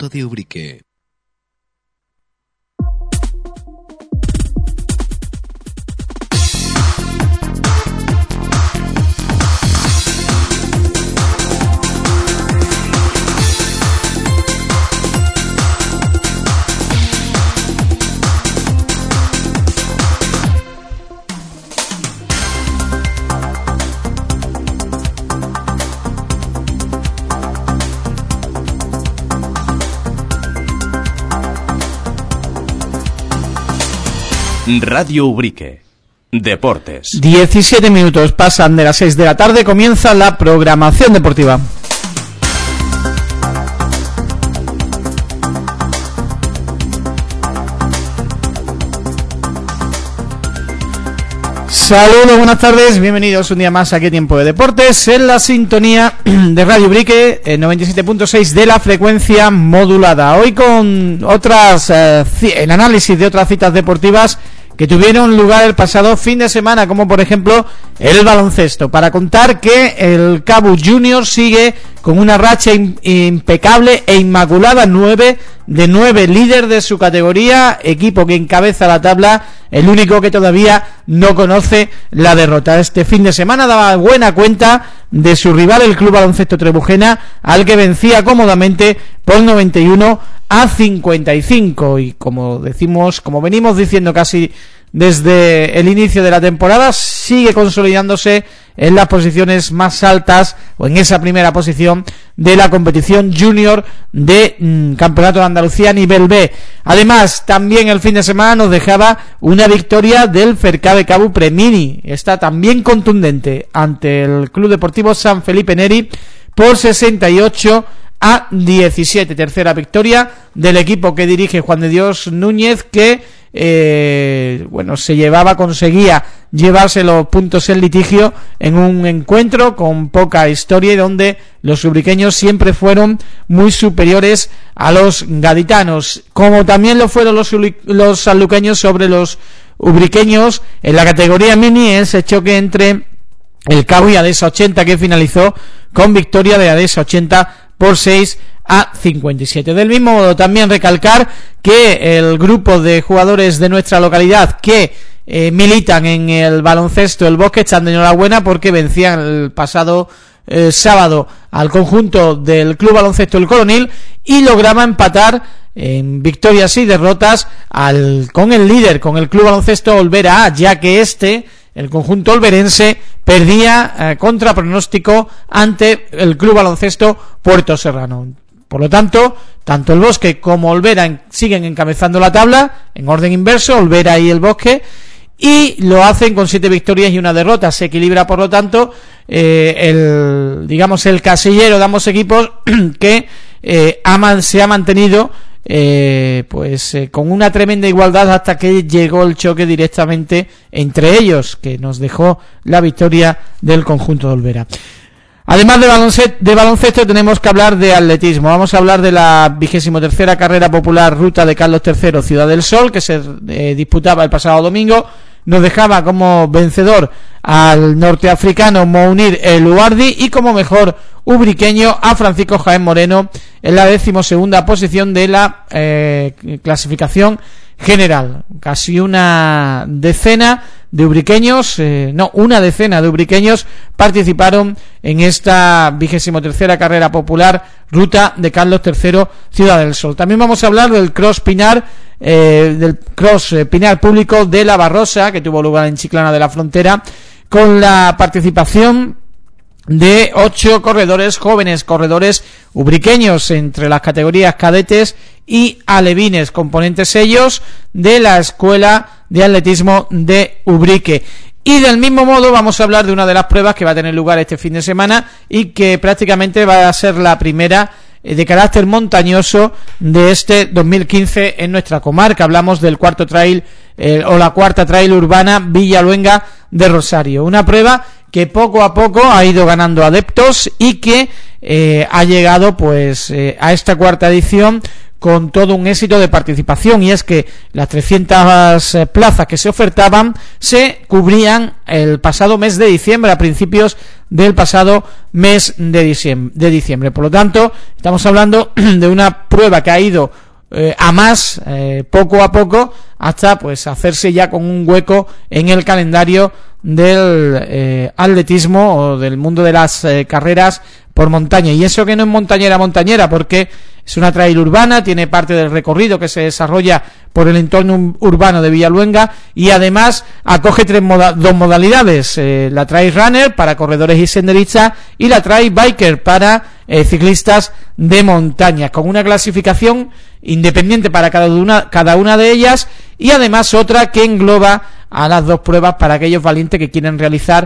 Puerto de Ubrique. Radio Ubrique. Deportes. 17 minutos pasan de las 6 de la tarde, comienza la programación deportiva. Saludos, buenas tardes, bienvenidos un día más aquí a Tiempo de Deportes en la sintonía de Radio Ubrique, 97.6 de la frecuencia modulada. Hoy con el análisis de otras citas deportivas que tuvieron lugar el pasado fin de semana, como por ejemplo el baloncesto, para contar que el Cabu Junior sigue con una racha impecable e inmaculada, 9 de 9, líder de su categoría, equipo que encabeza la tabla, el único que todavía no conoce la derrota. Este fin de semana daba buena cuenta de su rival, el Club Baloncesto Trebujena, al que vencía cómodamente por 91-55, y como venimos diciendo casi desde el inicio de la temporada, sigue consolidándose en las posiciones más altas, o en esa primera posición de la competición junior de Campeonato de Andalucía nivel B. Además, también el fin de semana nos dejaba una victoria del Fercabe Cabu Premini, está también contundente ante el Club Deportivo San Felipe Neri por 68-17, tercera victoria del equipo que dirige Juan de Dios Núñez, que conseguía llevarse los puntos en litigio en un encuentro con poca historia y donde los ubriqueños siempre fueron muy superiores a los gaditanos, como también lo fueron los sanluqueños sobre los ubriqueños en la categoría mini, ese choque entre el Cabu y Adesa 80, que finalizó con victoria de Adesa 80 por 6-57. Del mismo modo, también recalcar que el grupo de jugadores de nuestra localidad que militan en el baloncesto El Bosque están de enhorabuena porque vencían el pasado sábado al conjunto del Club Baloncesto El Coronil y lograba empatar en victorias y derrotas con el líder, con el Club Baloncesto Olvera A, ya que el conjunto olverense perdía contra pronóstico ante el Club Baloncesto Puerto Serrano. Por lo tanto, tanto el Bosque como Olvera siguen encabezando la tabla en orden inverso, Olvera y el Bosque, y lo hacen con 7 victorias y una derrota. Se equilibra, por lo tanto, el casillero de ambos equipos que se ha mantenido con una tremenda igualdad hasta que llegó el choque directamente entre ellos, que nos dejó la victoria del conjunto de Olvera. Además de baloncesto tenemos que hablar de atletismo. Vamos a hablar de la 23ª carrera popular Ruta de Carlos III Ciudad del Sol, que se disputaba el pasado domingo. Nos dejaba como vencedor al norteafricano Mounir El Uardi y como mejor ubriqueño a Francisco Jaén Moreno en la 12ª posición de la clasificación general. Casi una decena de ubriqueños, participaron en esta 23ª carrera popular Ruta de Carlos III Ciudad del Sol. También vamos a hablar del cross Pinar, Pinar público de La Barrosa, que tuvo lugar en Chiclana de la Frontera, con la participación de 8 jóvenes corredores ubriqueños entre las categorías cadetes y alevines, componentes ellos de la Escuela de Atletismo de Ubrique. Y del mismo modo vamos a hablar de una de las pruebas que va a tener lugar este fin de semana y que prácticamente va a ser la primera de carácter montañoso de este 2015 en nuestra comarca. Hablamos del cuarto trail la cuarta trail urbana Villaluenga de Rosario, una prueba que poco a poco ha ido ganando adeptos y que ha llegado a esta cuarta edición con todo un éxito de participación, y es que las 300 plazas que se ofertaban se cubrían el pasado mes de diciembre, a principios del pasado mes de diciembre. Por lo tanto, estamos hablando de una prueba que ha ido a más, poco a poco, hasta pues hacerse ya con un hueco en el calendario del atletismo o del mundo de las carreras por montaña. Y eso que no es montañera, porque es una trail urbana, tiene parte del recorrido que se desarrolla por el entorno urbano de Villaluenga, y además acoge dos modalidades, la trail runner para corredores y senderistas, y la trail biker para ciclistas de montaña, con una clasificación independiente para cada una de ellas, y además otra que engloba a las dos pruebas para aquellos valientes que quieran realizar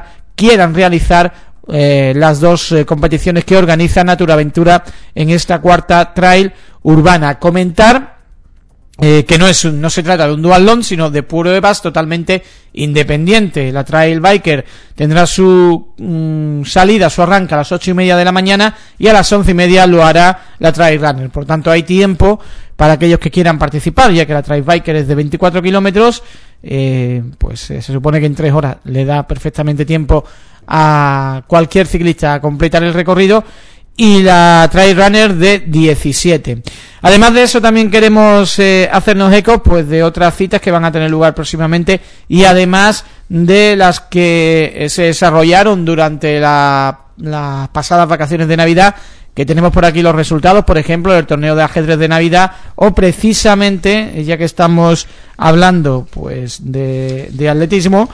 las dos competiciones que organiza Naturaventura en esta cuarta trail urbana. Comentar que no se trata de un dual long, sino de pruebas totalmente independiente. La trail biker tendrá su salida, su arranque a las 8:30 de la mañana, y a las 11:30 lo hará la trail runner. Por tanto, hay tiempo para aquellos que quieran participar, ya que la trail biker es de 24 kilómetros, pues se supone que en 3 horas le da perfectamente tiempo a cualquier ciclista a completar el recorrido, y la trail runner de 17. Además de eso, también queremos hacernos eco pues de otras citas que van a tener lugar próximamente, y además de las que se desarrollaron durante las pasadas vacaciones de Navidad, que tenemos por aquí los resultados, por ejemplo, del torneo de ajedrez de Navidad, o precisamente, ya que estamos hablando pues de atletismo,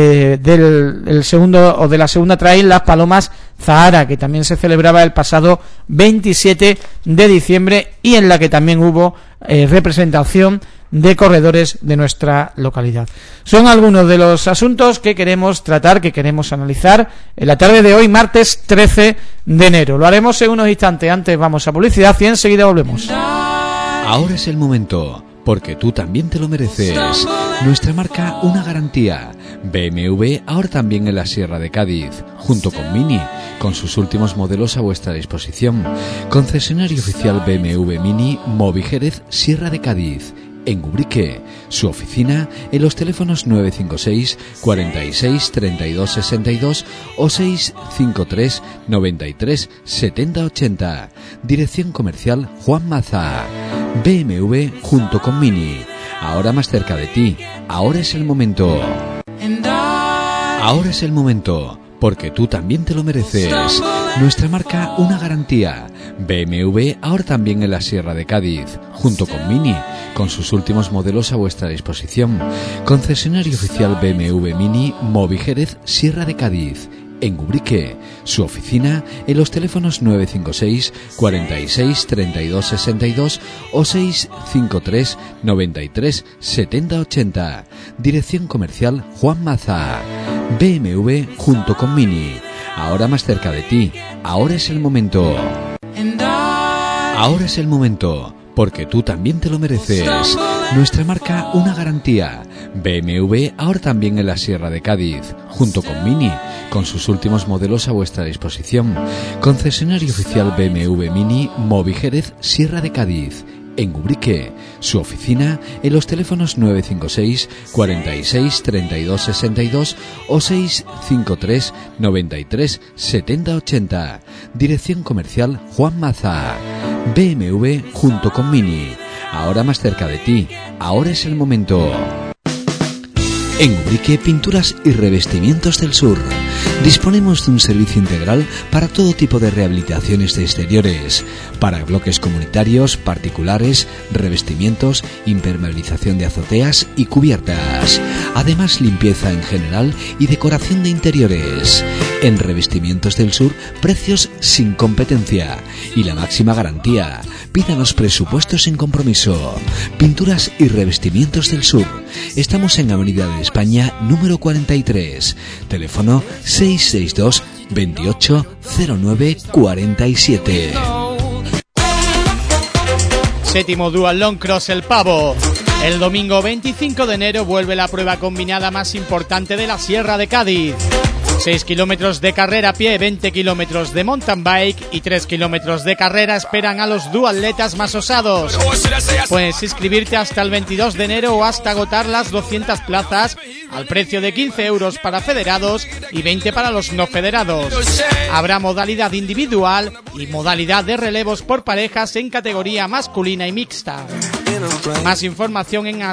del segundo o de la segunda trail, Las Palomas Zahara, que también se celebraba el pasado 27 de diciembre, y en la que también hubo representación de corredores de nuestra localidad. Son algunos de los asuntos que queremos tratar, que queremos analizar en la tarde de hoy, martes 13 de enero. Lo haremos en unos instantes. Antes vamos a publicidad y enseguida volvemos. Ahora es el momento, porque tú también te lo mereces. Nuestra marca, una garantía. BMW, ahora también en la Sierra de Cádiz, junto con Mini, con sus últimos modelos a vuestra disposición. Concesionario oficial BMW Mini, Movi Jerez, Sierra de Cádiz. En Ubrique, su oficina en los teléfonos 956 46 32 62 o 653 93 70 80. Dirección comercial Juan Maza. BMW junto con Mini, ahora más cerca de ti. Ahora es el momento. Ahora es el momento, porque tú también te lo mereces. Nuestra marca, una garantía. BMW, ahora también en la Sierra de Cádiz, junto con Mini, con sus últimos modelos a vuestra disposición. Concesionario oficial BMW Mini, Movi Jerez, Sierra de Cádiz. En Ubrique, su oficina en los teléfonos 956 46 32 62 o 653 93 70 80. Dirección comercial Juan Maza. BMW junto con Mini, ahora más cerca de ti. Ahora es el momento. Ahora es el momento, porque tú también te lo mereces. Nuestra marca, una garantía. BMW, ahora también en la Sierra de Cádiz, junto con Mini, con sus últimos modelos a vuestra disposición. Concesionario oficial BMW Mini, Movi Jerez, Sierra de Cádiz. En Ubrique, su oficina en los teléfonos 956 46 32 62 o 653 93 70 80. Dirección comercial Juan Maza. BMW junto con Mini, ahora más cerca de ti. Ahora es el momento. En Ubrique, Pinturas y Revestimientos del Sur. Disponemos de un servicio integral para todo tipo de rehabilitaciones de exteriores, para bloques comunitarios, particulares, revestimientos, impermeabilización de azoteas y cubiertas. Además, limpieza en general y decoración de interiores. En Revestimientos del Sur, precios sin competencia y la máxima garantía. Pídanos presupuestos sin compromiso. Pinturas y Revestimientos del Sur. Estamos en Avenida de España, número 43. Teléfono 662 28 09 47. Séptimo Dual Long Cross El Pavo. El domingo 25 de enero vuelve la prueba combinada más importante de la Sierra de Cádiz. 6 kilómetros de carrera a pie, 20 kilómetros de mountain bike y 3 kilómetros de carrera esperan a los duatletas más osados. Puedes inscribirte hasta el 22 de enero o hasta agotar las 200 plazas al precio de 15 euros para federados y 20 para los no federados. Habrá modalidad individual y modalidad de relevos por parejas en categoría masculina y mixta. Más información en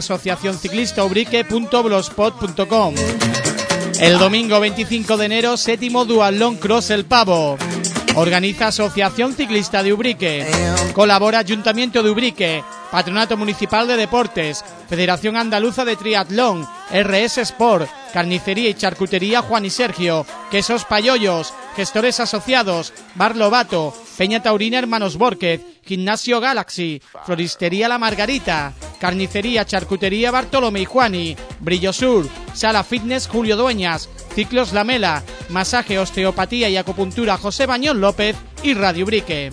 asociacionciclistaubrique.blogspot.com. El domingo 25 de enero, 7º Duatlón Cross El Pavo. Organiza Asociación Ciclista de Ubrique. Colabora Ayuntamiento de Ubrique, Patronato Municipal de Deportes, Federación Andaluza de Triatlón, RS Sport, Carnicería y Charcutería Juan y Sergio, Quesos Payollos, Gestores Asociados, Bar Lobato, Peña Taurina Hermanos Bórquez, Gimnasio Galaxy, Floristería La Margarita, Carnicería, Charcutería Bartolomé y Juani, Brillo Sur, Sala Fitness Julio Dueñas, Ciclos La Mela, Masaje, Osteopatía y Acupuntura José Bañón López y Radio Ubrique.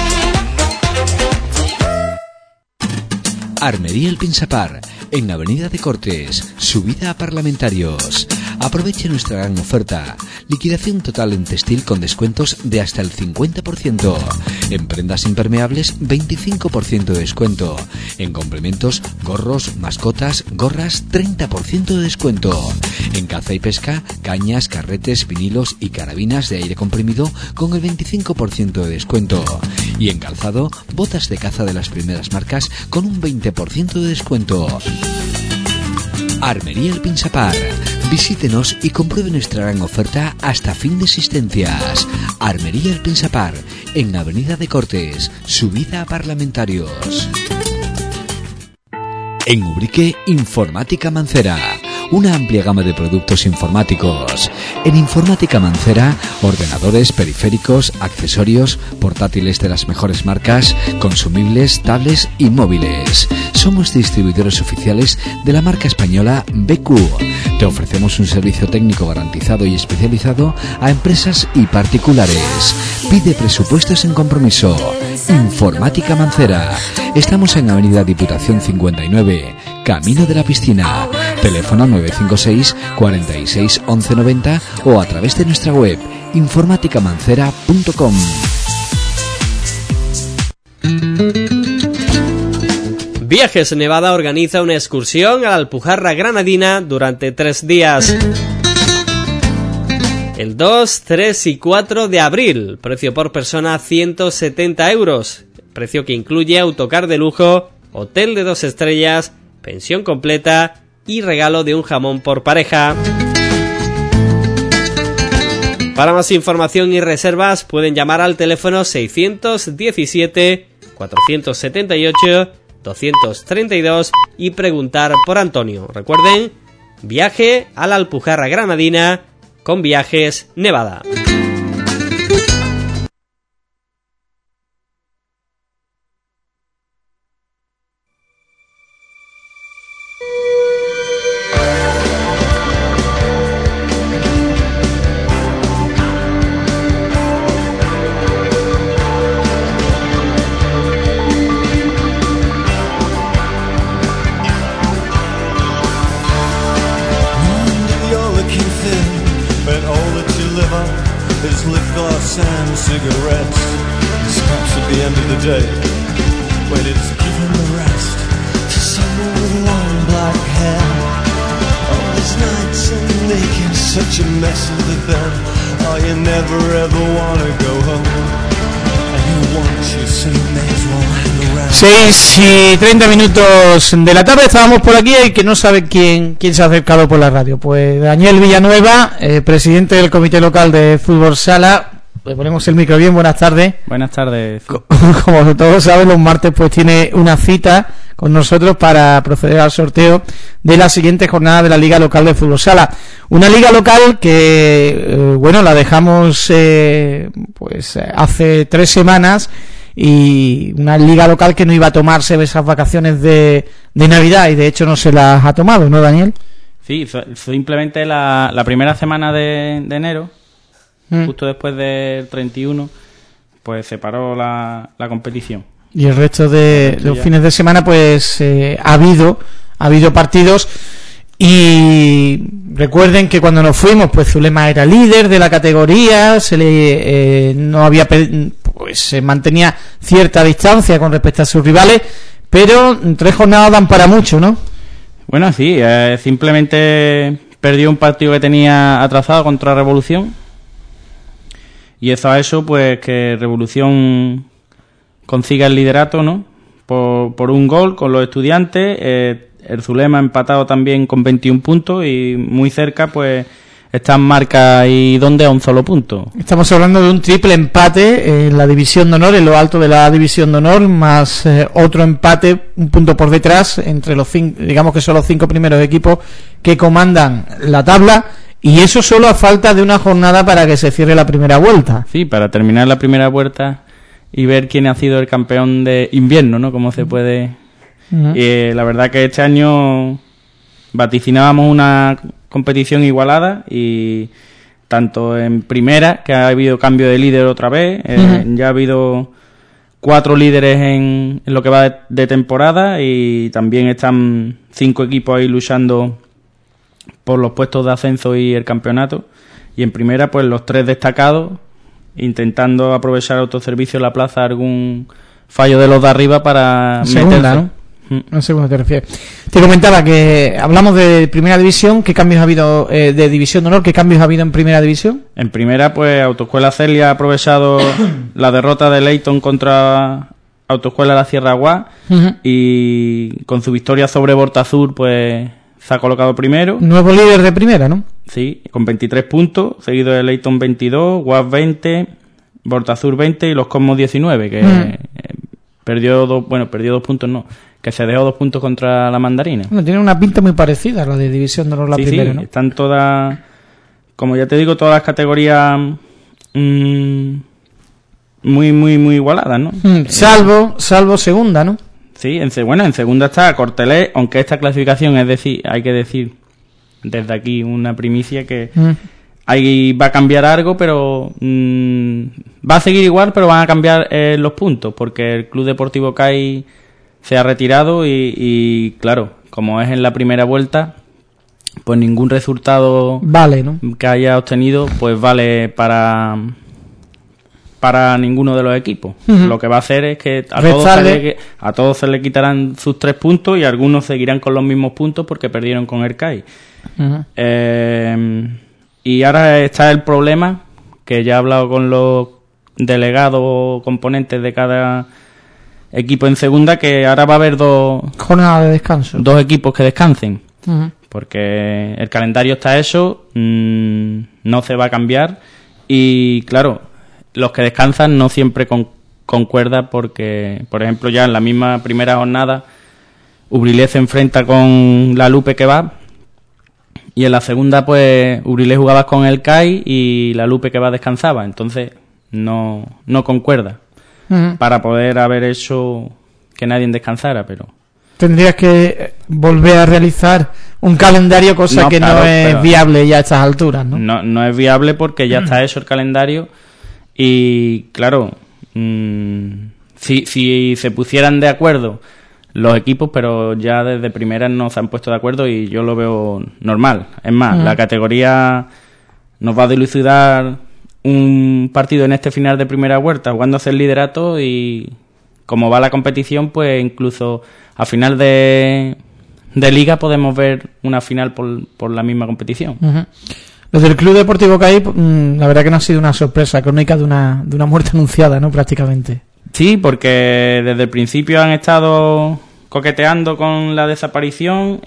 Armería El Pinsapar, en Avenida de Cortes, subida a Parlamentarios. Aproveche nuestra gran oferta. Liquidación total en textil con descuentos de hasta el 50%. En prendas impermeables, 25% de descuento. En complementos, gorros, mascotas, gorras, 30% de descuento. En caza y pesca, cañas, carretes, vinilos y carabinas de aire comprimido con el 25% de descuento. Y en calzado, botas de caza de las primeras marcas con un 20% de descuento. Armería El Pinsapar. Visítenos y compruebe nuestra gran oferta hasta fin de existencias. Armería El Pinsapar, en Avenida de Cortes, subida a Parlamentarios. En Ubrique, Informática Mancera. Una amplia gama de productos informáticos. En Informática Mancera, ordenadores, periféricos, accesorios, portátiles de las mejores marcas, consumibles, tablets y móviles. Somos distribuidores oficiales de la marca española BQ. Te ofrecemos un servicio técnico garantizado y especializado a empresas y particulares. Pide presupuestos sin compromiso. Informática Mancera. Estamos en Avenida Diputación 59, Camino de la Piscina. Teléfono 956 46 11 90 o a través de nuestra web informáticamancera.com. Viajes Nevada organiza una excursión a la Alpujarra Granadina durante 3 días. El 2, 3 y 4 de abril, precio por persona 170 euros, precio que incluye autocar de lujo, hotel de 2 estrellas, pensión completa y regalo de un jamón por pareja. Para más información y reservas pueden llamar al teléfono 617 478 232 y preguntar por Antonio. Recuerden, viaje a la Alpujarra Granadina con Viajes Nevada. Y 30 minutos de la tarde, estábamos por aquí y que no sabe quién se ha acercado por la radio. Pues Daniel Villanueva, presidente del Comité Local de Fútbol Sala. Le ponemos el micro bien, buenas tardes. Buenas tardes. Como todos saben, los martes pues tiene una cita con nosotros para proceder al sorteo de la siguiente jornada de la Liga Local de Fútbol Sala. Una liga local que, la dejamos pues hace 3 semanas. Y una liga local que no iba a tomarse esas vacaciones de Navidad y de hecho no se las ha tomado, ¿no, Daniel? Sí, simplemente la primera semana de enero, justo después del 31, pues se paró la competición. Y el resto de los fines de semana pues ha habido partidos y Recuerden que cuando nos fuimos, pues Zulema era líder de la categoría, se mantenía cierta distancia con respecto a sus rivales, pero 3 jornadas dan para mucho, ¿no? Bueno, sí, simplemente perdió un partido que tenía atrasado contra Revolución, y eso ha hecho pues que Revolución consiga el liderato, ¿no? Por un gol con los Estudiantes. El Zulema ha empatado también con 21 puntos y muy cerca pues están Marca y Donde a un solo punto. Estamos hablando de un triple empate en la División de Honor, en lo alto de la División de Honor, más otro empate un punto por detrás entre los 5, digamos que son los 5 primeros equipos que comandan la tabla, y eso solo a falta de una jornada para que se cierre la primera vuelta. Sí, para terminar la primera vuelta y ver quién ha sido el campeón de invierno, ¿no? Cómo se puede... Y la verdad que este año vaticinábamos una competición igualada, y tanto en primera, que ha habido cambio de líder otra vez, ya ha habido 4 líderes en lo que va de temporada, y también están 5 equipos ahí luchando por los puestos de ascenso y el campeonato, y en primera pues los 3 destacados intentando aprovechar autoservicio en la plaza algún fallo de los de arriba para segunda, ¿no? No sé cómo te refieres. Te comentaba que hablamos de primera división. ¿Qué cambios ha habido de división de honor? ¿Qué cambios ha habido en primera división? En primera, pues Autoescuela Celia ha aprovechado la derrota de Leyton contra Autoescuela La Sierra Agua, y con su victoria sobre Bortazur pues se ha colocado primero. Nuevo líder de primera, ¿no? Sí, con 23 puntos, seguido de Leyton 22, Guas 20, Bortazur 20 y los Cosmos 19, que perdió 2 puntos, no, que se dejó 2 puntos contra la Mandarina. Bueno, tiene una pinta muy parecida a la de División de Honor, la primera, ¿no? Están todas, como ya te digo, todas las categorías muy igualadas, ¿no? Salvo segunda, ¿no? Sí, en segunda está Cortelé, aunque esta clasificación, es decir, hay que decir desde aquí una primicia que ahí va a cambiar algo, pero va a seguir igual, pero van a cambiar los puntos, porque el Club Deportivo CAI se ha retirado y claro, como es en la primera vuelta, pues ningún resultado vale, ¿no? que haya obtenido pues vale para ninguno de los equipos. Lo que va a hacer es que a todos se le quitarán sus 3 puntos y algunos seguirán con los mismos puntos porque perdieron con el CAI. Y ahora está el problema, que ya he hablado con los delegados o componentes de cada equipo en segunda, que ahora va a haber 2 jornadas de descanso, 2 equipos que descansen, porque el calendario está hecho, no se va a cambiar, y claro, los que descansan no siempre concuerda, porque por ejemplo ya en la misma primera jornada Ubrilés se enfrenta con la Lupe que va, y en la segunda pues Ubrilés jugaba con el CAI y la Lupe que va descansaba, entonces no concuerda para poder haber hecho que nadie descansara, pero tendrías que volver a realizar un calendario, cosa que claro, no es viable ya a estas alturas, ¿no? No es viable porque ya está hecho el calendario, y claro, si se pusieran de acuerdo los equipos, pero ya desde primeras no se han puesto de acuerdo, y yo lo veo normal. Es más, la categoría nos va a dilucidar un partido en este final de primera vuelta jugándose el liderato, y como va la competición, pues incluso a final de liga podemos ver una final por la misma competición. Lo del Club Deportivo CAI, la verdad que no ha sido una sorpresa, crónica de una muerte anunciada, ¿no? Prácticamente. Sí, porque desde el principio han estado coqueteando con la desaparición.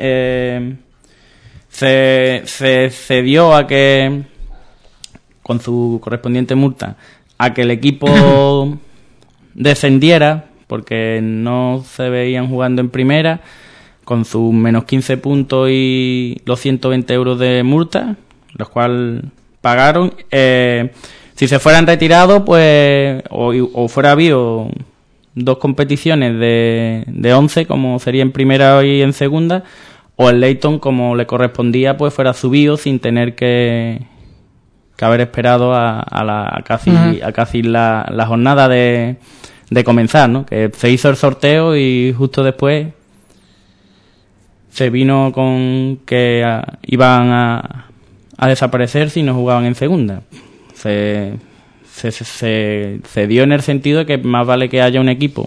Se cedió a que, con su correspondiente multa, a que el equipo descendiera, porque no se veían jugando en primera, con sus menos 15 puntos y los 120 euros de multa, los cuales pagaron. Si se fueran retirados, pues o fuera habido 2 competiciones de 11, como sería en primera y en segunda, o el Leyton, como le correspondía, pues fuera subido sin tener que haber esperado a casi la jornada de comenzar, ¿no? Que se hizo el sorteo y justo después se vino con que iban a desaparecer si no jugaban en segunda. Se dio en el sentido de que más vale que haya un equipo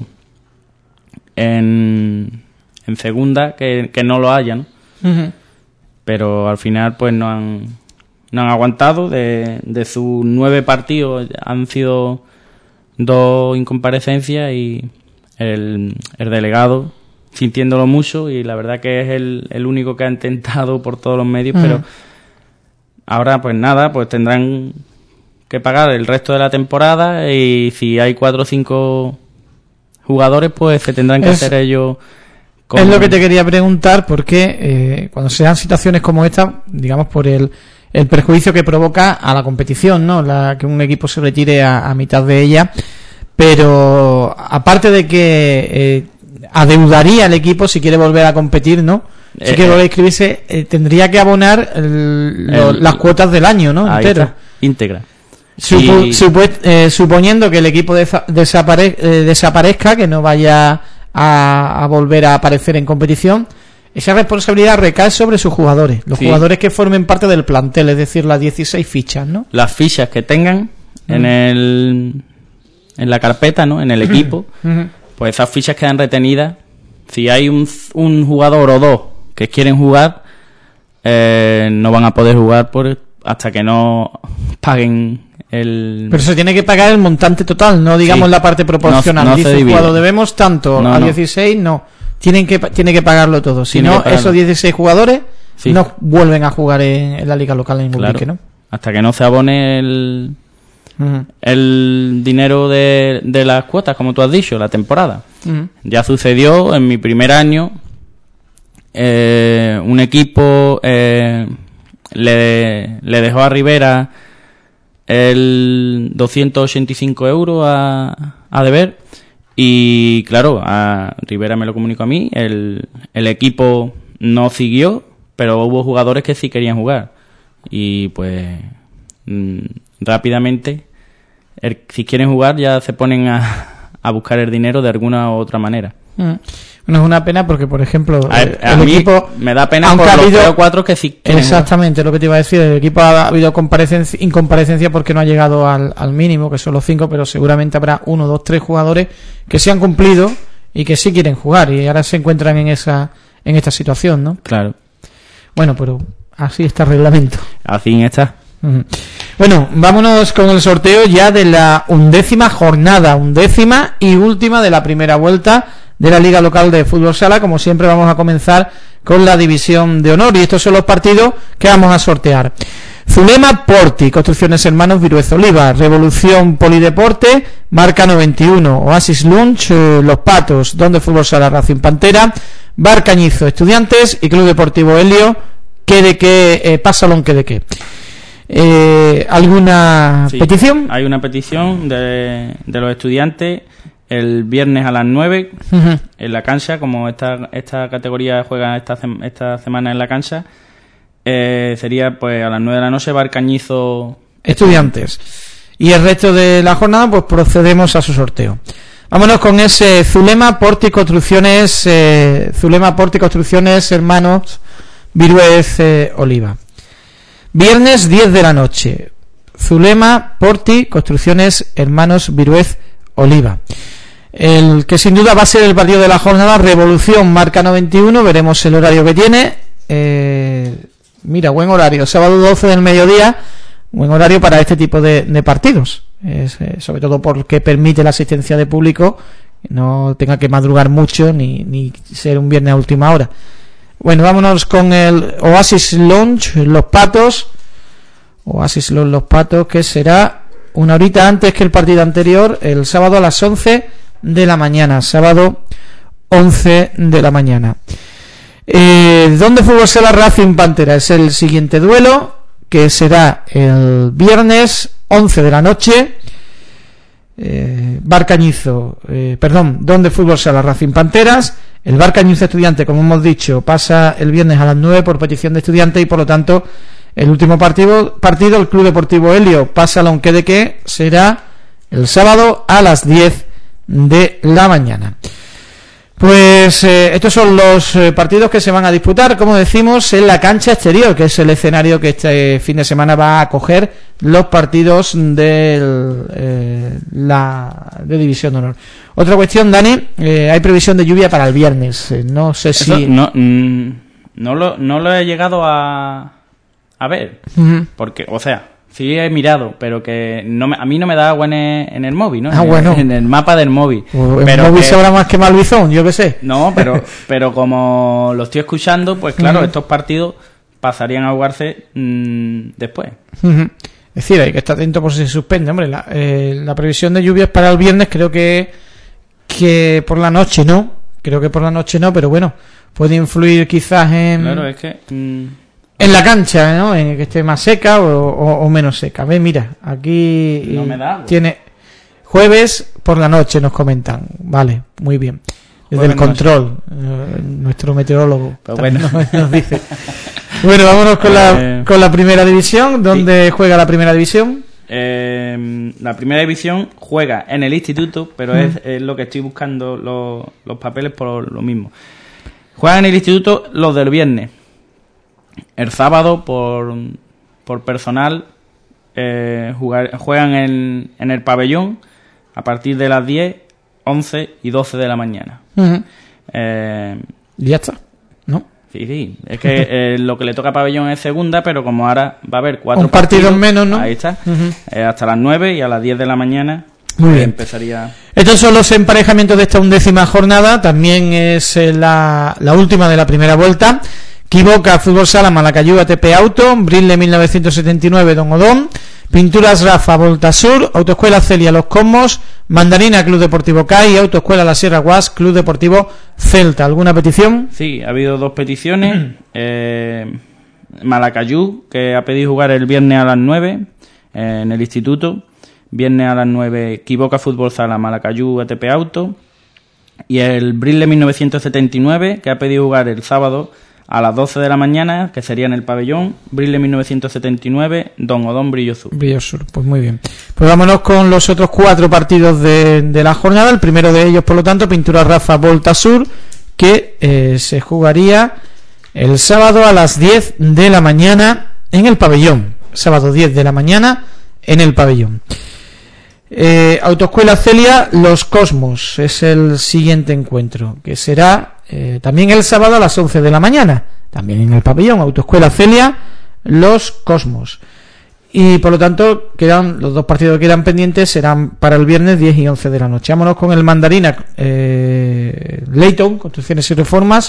en segunda que no lo haya, ¿no? Uh-huh. Pero al final pues no han aguantado. De sus 9 partidos han sido 2 incomparecencias y el delegado sintiéndolo mucho, y la verdad que es el único que ha intentado por todos los medios, pero ahora pues nada, pues tendrán que pagar el resto de la temporada, y si hay 4 o 5 jugadores pues se tendrán que hacer ellos con... Es lo que te quería preguntar, porque cuando se dan situaciones como esta, digamos por el perjuicio que provoca a la competición, ¿no? Que un equipo se retire a mitad de ella, pero aparte de que adeudaría el equipo si quiere volver a competir, ¿no? Si quiere volver a inscribirse, tendría que abonar las cuotas del año, ¿no? Íntegra. Suponiendo que el equipo desaparezca, que no vaya a volver a aparecer en competición, esa responsabilidad recae sobre sus jugadores, los jugadores que formen parte del plantel, es decir, las 16 fichas, ¿no? Las fichas que tengan en la carpeta, ¿no? En el equipo, pues esas fichas quedan retenidas. Si hay un jugador o 2 que quieren jugar, no van a poder jugar hasta que no paguen el... Pero se tiene que pagar el montante total, no digamos la parte proporcional. No dice el jugador, debemos tanto a 16, no. Tiene que pagarlo todo. Si no, esos 16 jugadores no vuelven a jugar en la liga local en Ubrique, ¿no? Hasta que no se abone el dinero de las cuotas, como tú has dicho, la temporada. Ya sucedió en mi primer año. Un equipo le dejó a Rivera el 285 euros a deber, y claro, a Rivera me lo comunicó a mí. El equipo no siguió, pero hubo jugadores que sí querían jugar, y pues rápidamente si quieren jugar ya se ponen a buscar el dinero de alguna u otra manera. No es una pena porque, por ejemplo, el equipo me da pena por los 3 o 4 que sí quieren exactamente jugar. Lo que te iba a decir, el equipo ha habido incomparecencia porque no ha llegado al mínimo, que son los 5, pero seguramente habrá 1, 2, 3 jugadores que sí han cumplido y que sí quieren jugar, y ahora se encuentran en esta situación, ¿no? Claro. Bueno, pero así está el reglamento. Así está. Bueno, vámonos con el sorteo ya de la 11ª jornada, 11ª y última de la primera vuelta de la Liga Local de Fútbol Sala. Como siempre, vamos a comenzar con la División de Honor, y estos son los partidos que vamos a sortear. Zulema Porti, Construcciones Hermanos Viruez Oliva. Revolución Polideporte, Marca 91. Oasis Lunch, Los Patos, Donde Fútbol Sala Racing Pantera. Bar Cañizo Estudiantes y Club Deportivo Helio, Pasalón que de qué. ¿Alguna petición? Hay una petición de los estudiantes el viernes a las 9 en la cancha. Como esta categoría juega esta semana en la cancha, sería pues a las 9 de la noche Bar Cañizo Estudiantes. Y el resto de la jornada pues procedemos a su sorteo. Vámonos con ese Zulema Porti Construcciones Hermanos Viruez Oliva. Viernes 10 de la noche, Zulema Porti Construcciones Hermanos Viruez Oliva. El que sin duda va a ser el partido de la jornada, Revolución Marca 91. Veremos el horario que tiene. Mira, buen horario, sábado 12 del mediodía, buen horario para este tipo de partidos, sobre todo porque permite la asistencia de público, no tenga que madrugar mucho ni ser un viernes a última hora. Bueno, vámonos con el Oasis Lounge Los Patos, que será una horita antes que el partido anterior, el sábado a las 11 de la mañana, sábado 11 de la mañana. Donde Fútbol Sala Racing Pantera es el siguiente duelo, que será el viernes 11 de la noche. Bar Cañizo, donde Fútbol Sala Racing Panteras. El Bar Cañizo Estudiante, como hemos dicho, pasa el viernes a las 9 por petición de estudiantes, y por lo tanto el último partido el Club Deportivo Helio pasa a aunque de que será el sábado a las 10 de la mañana. Pues estos son los partidos que se van a disputar, como decimos, en la cancha exterior, que es el escenario que este fin de semana va a acoger los partidos de División de Honor. Otra cuestión, Dani, hay previsión de lluvia para el viernes. No sé si... Eso no lo he llegado a ver, porque, o sea... Sí, he mirado, pero que a mí no me da agua en el móvil, ¿no? Bueno. En el mapa del móvil. El móvil sobra más que Malvizón, yo qué sé. No, pero como lo estoy escuchando, pues claro, estos partidos pasarían a jugarse después. Es decir, hay que estar atento por si se suspende. Hombre, la previsión de lluvias para el viernes creo que por la noche no. Creo que por la noche no, pero bueno, puede influir quizás en... Claro, es que... En la cancha, ¿no? En que esté más seca o menos seca. Ve, mira, aquí no me da agua. Tiene jueves por la noche, nos comentan. Vale, muy bien. Desde jueves el control, nuestro meteorólogo bueno. nos dice. Bueno, vámonos con la primera división. ¿Dónde juega la primera división? La primera división juega en el instituto, pero es lo que estoy buscando los papeles por lo mismo. Juegan en el instituto los del viernes. El sábado, por personal, juegan en el pabellón a partir de las 10, 11 y 12 de la mañana. Ya está, ¿no? Sí. Es que lo que le toca a pabellón es segunda, pero como ahora va a haber 4 partidos menos, ¿no? Ahí está. Hasta las 9 y a las 10 de la mañana empezaría... Estos son los emparejamientos de esta 11ª jornada. También es la última de la primera vuelta. Quiboca, Fútbol Sala, Malacayú, ATP Auto, Brinle 1979, Don Odón, Pinturas Rafa, Voltasur, Autoescuela Celia, Los Cosmos, Mandarina, Club Deportivo CAI, Autoescuela La Sierra Guas, Club Deportivo Celta. ¿Alguna petición? Sí, ha habido 2 peticiones. Malacayú, que ha pedido jugar el viernes a las 9 en el instituto. Viernes a las 9, Quiboca, Fútbol Sala, Malacayú, ATP Auto. Y el Brinle 1979, que ha pedido jugar el sábado a las 12 de la mañana, que sería en el pabellón, Brinle 1979, Don Odón, Brillo Sur. Brillo Sur, pues muy bien. Pues vámonos con los otros 4 partidos de la jornada. El primero de ellos, por lo tanto, Pintura Rafa, Volta Sur, que se jugaría el sábado a las 10 de la mañana en el pabellón. Sábado 10 de la mañana en el pabellón. Autoescuela Celia, Los Cosmos es el siguiente encuentro, que será también el sábado a las 11 de la mañana, también en el pabellón. Autoescuela Celia, Los Cosmos. Y por lo tanto los 2 partidos que quedan pendientes serán para el viernes 10 y 11 de la noche. Vámonos con el Mandarina Leyton, Construcciones y Reformas.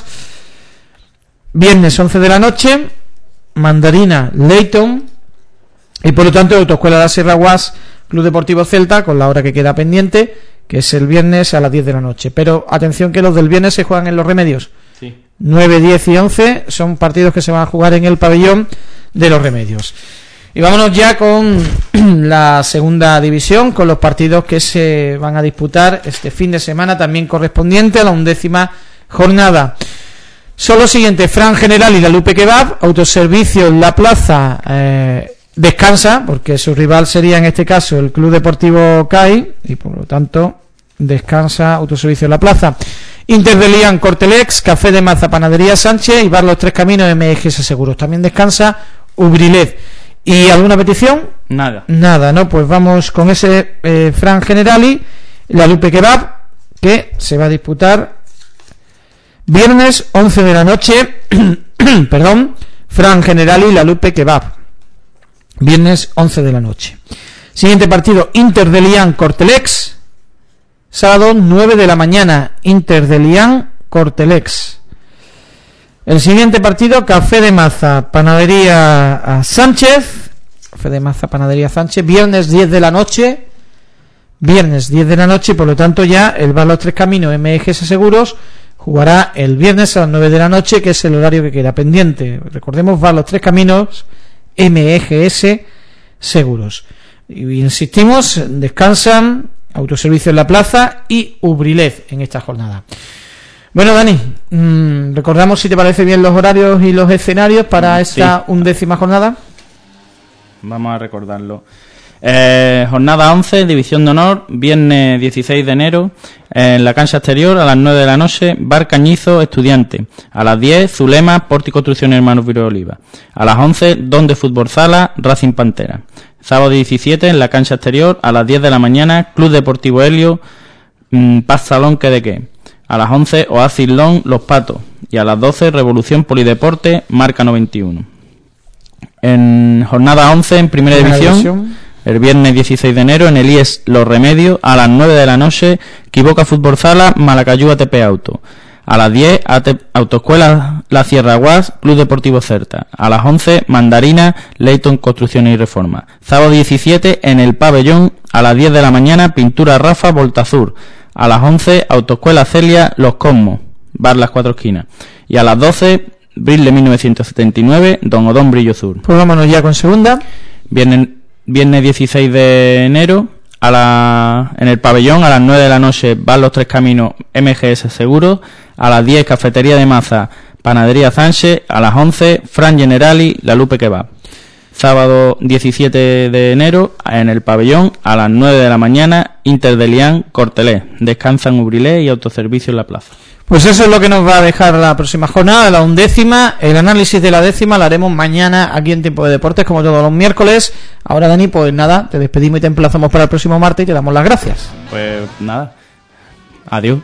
Viernes 11 de la noche, Mandarina Leyton. Y por lo tanto Autoescuela La Sierra Guas, Club Deportivo Celta, con la hora que queda pendiente, que es el viernes a las 10 de la noche. Pero atención, que los del viernes se juegan en Los Remedios. Sí. 9, 10 y 11 son partidos que se van a jugar en el pabellón de Los Remedios. Y vámonos ya con la segunda división, con los partidos que se van a disputar este fin de semana, también correspondiente a la 11ª jornada. Son los siguientes: Fran General y la Lupe Kebab. Autoservicio La Plaza descansa, porque su rival sería en este caso el Club Deportivo CAI, y por lo tanto descansa Autoservicio La Plaza. Inter de Lian, Cortelex, Café de Maza, Panadería Sánchez y Bar Los Tres Caminos, MGS Seguros. También descansa Ubrilet. ¿Y alguna petición? Nada, ¿no? Pues vamos con ese Fran Generali, la Lupe Kebab, que se va a disputar viernes 11 de la noche. Perdón, Fran Generali, la Lupe Kebab, viernes 11 de la noche. Siguiente partido, Inter de Lian, Cortelex, sábado 9 de la mañana, Inter de Lian, Cortelex. El siguiente partido, Café de Maza, Panadería Sánchez, Café de Maza, Panadería Sánchez, viernes 10 de la noche, por lo tanto ya el Bar Los Tres Caminos, MGS Seguros, jugará el viernes a las 9 de la noche, que es el horario que queda pendiente. Recordemos, Bar Los Tres Caminos, MGS Seguros. Y insistimos, descansan Autoservicio en La Plaza y Ubrilet en esta jornada. Bueno, Dani, recordamos, si te parece bien, los horarios y los escenarios para esta 11ª jornada. Vamos a recordarlo. Jornada 11, División de Honor, viernes 16 de enero, en la cancha exterior, a las 9 de la noche, Bar Cañizo, Estudiante. A las 10, Zulema, Porti Construcción Hermanos Viro Oliva. A las 11, Don de Fútbol Sala, Racing Pantera. Sábado 17, en la cancha exterior, a las 10 de la mañana, Club Deportivo Helio, Paz Salón Quedeque. A las 11, Oasis Long, Los Patos. Y a las 12, Revolución Polideporte, Marca 91. En jornada 11, en Primera División, el viernes 16 de enero, en el IES Los Remedios, a las 9 de la noche, Quiboca Fútbol Sala, Malacayú ATP Auto. A las 10, Autoescuela La Sierra Guas, Club Deportivo Certa. A las 11, Mandarina, Leighton Construcciones y Reforma. Sábado 17, en el Pabellón, a las 10 de la mañana, Pintura Rafa, Voltazur. A las 11, Autoescuela Celia, Los Cosmos, Bar Las Cuatro Esquinas. Y a las 12, Brisle 1979, Don Odón Brillo Sur. Pues vámonos ya con segunda. Viernes 16 de enero, en el Pabellón, a las 9 de la noche, Bar Los Tres Caminos, MGS Seguros. A las 10, Cafetería de Maza, Panadería Sánchez. A las 11, Fran Generali, La Lupe Kebab. Sábado 17 de enero, en el Pabellón, a las 9 de la mañana, Inter de Lián, Cortelé. Descansan Ubrilé y Autoservicio en la plaza. Pues eso es lo que nos va a dejar la próxima jornada, la 11ª. El análisis de la 10ª lo haremos mañana aquí en Tiempo de Deportes, como todos los miércoles. Ahora, Dani, pues nada, te despedimos y te emplazamos para el próximo martes y te damos las gracias. Pues nada, adiós.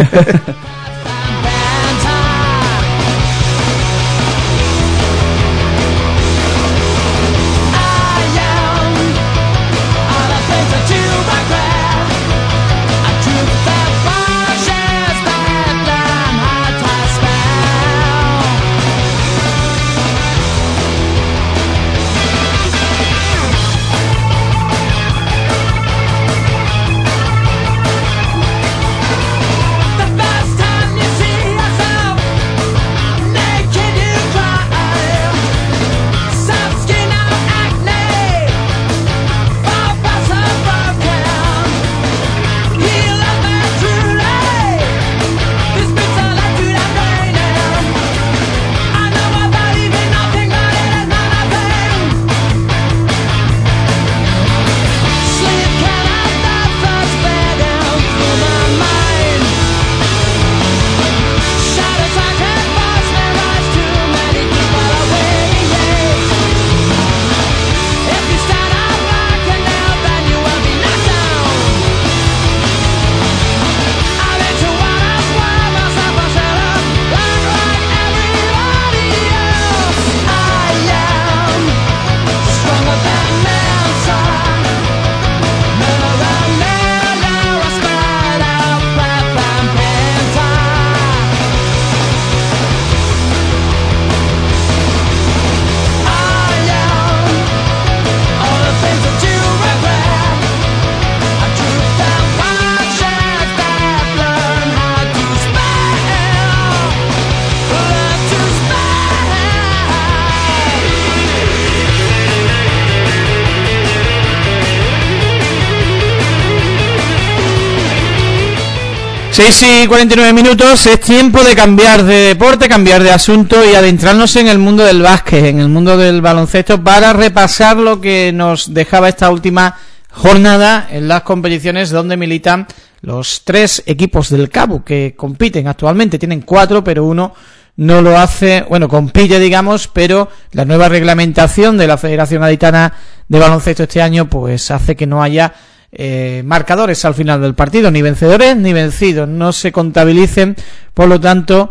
Y 49 minutos, es tiempo de cambiar de deporte, cambiar de asunto y adentrarnos en el mundo del básquet, en el mundo del baloncesto, para repasar lo que nos dejaba esta última jornada en las competiciones donde militan los 3 equipos del Cabo que compiten actualmente. Tienen 4, pero uno no lo hace, bueno, compite, digamos, pero la nueva reglamentación de la Federación Gaditana de Baloncesto este año pues hace que no haya marcadores al final del partido, ni vencedores ni vencidos, no se contabilicen, por lo tanto,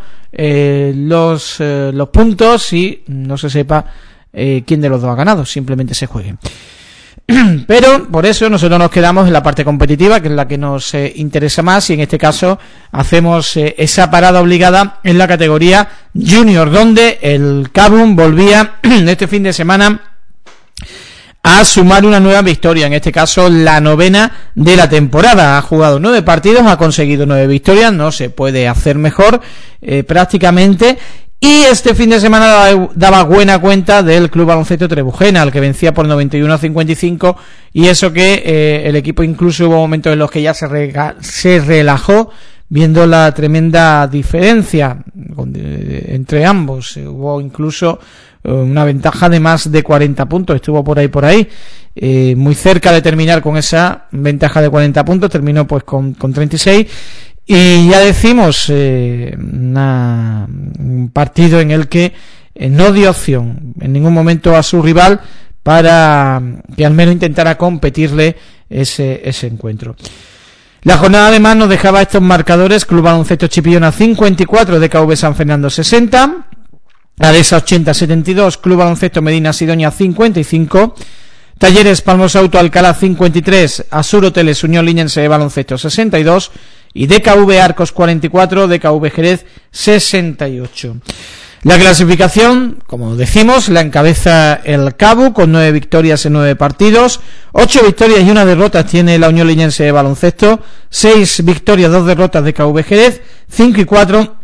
los puntos y no se sepa quién de los dos ha ganado, simplemente se jueguen. Pero por eso nosotros nos quedamos en la parte competitiva, que es la que nos interesa más, y en este caso hacemos esa parada obligada en la categoría junior, donde el Cabum volvía este fin de semana a sumar una nueva victoria, en este caso la 9ª de la temporada. Ha jugado 9 partidos, ha conseguido 9 victorias, no se puede hacer mejor prácticamente. Y este fin de semana daba buena cuenta del Club Baloncesto Trebujena, al que vencía por 91-55, y eso que el equipo incluso hubo momentos en los que ya se relajó, viendo la tremenda diferencia entre ambos. Hubo incluso una ventaja de más de 40 puntos, estuvo por ahí, muy cerca de terminar con esa ventaja de 40 puntos, terminó pues con 36. Y ya decimos, un partido en el que no dio opción en ningún momento a su rival para que al menos intentara competirle ese encuentro. La jornada además nos dejaba estos marcadores: Club Baloncesto Chipiona 54, DKV San Fernando 60, Adesa 80-72, Club Baloncesto Medina Sidonia 55, Talleres Palmos Auto Alcalá 53, Asur Hoteles Unión Liñense de Baloncesto 62 y DKV Arcos 44, DKV Jerez 68. La clasificación, como decimos, la encabeza el Cabu con 9 victorias en 9 partidos, 8 victorias y 1 derrota tiene la Unión Liñense de Baloncesto, 6 victorias, 2 derrotas de DKV Jerez, 5 y 4,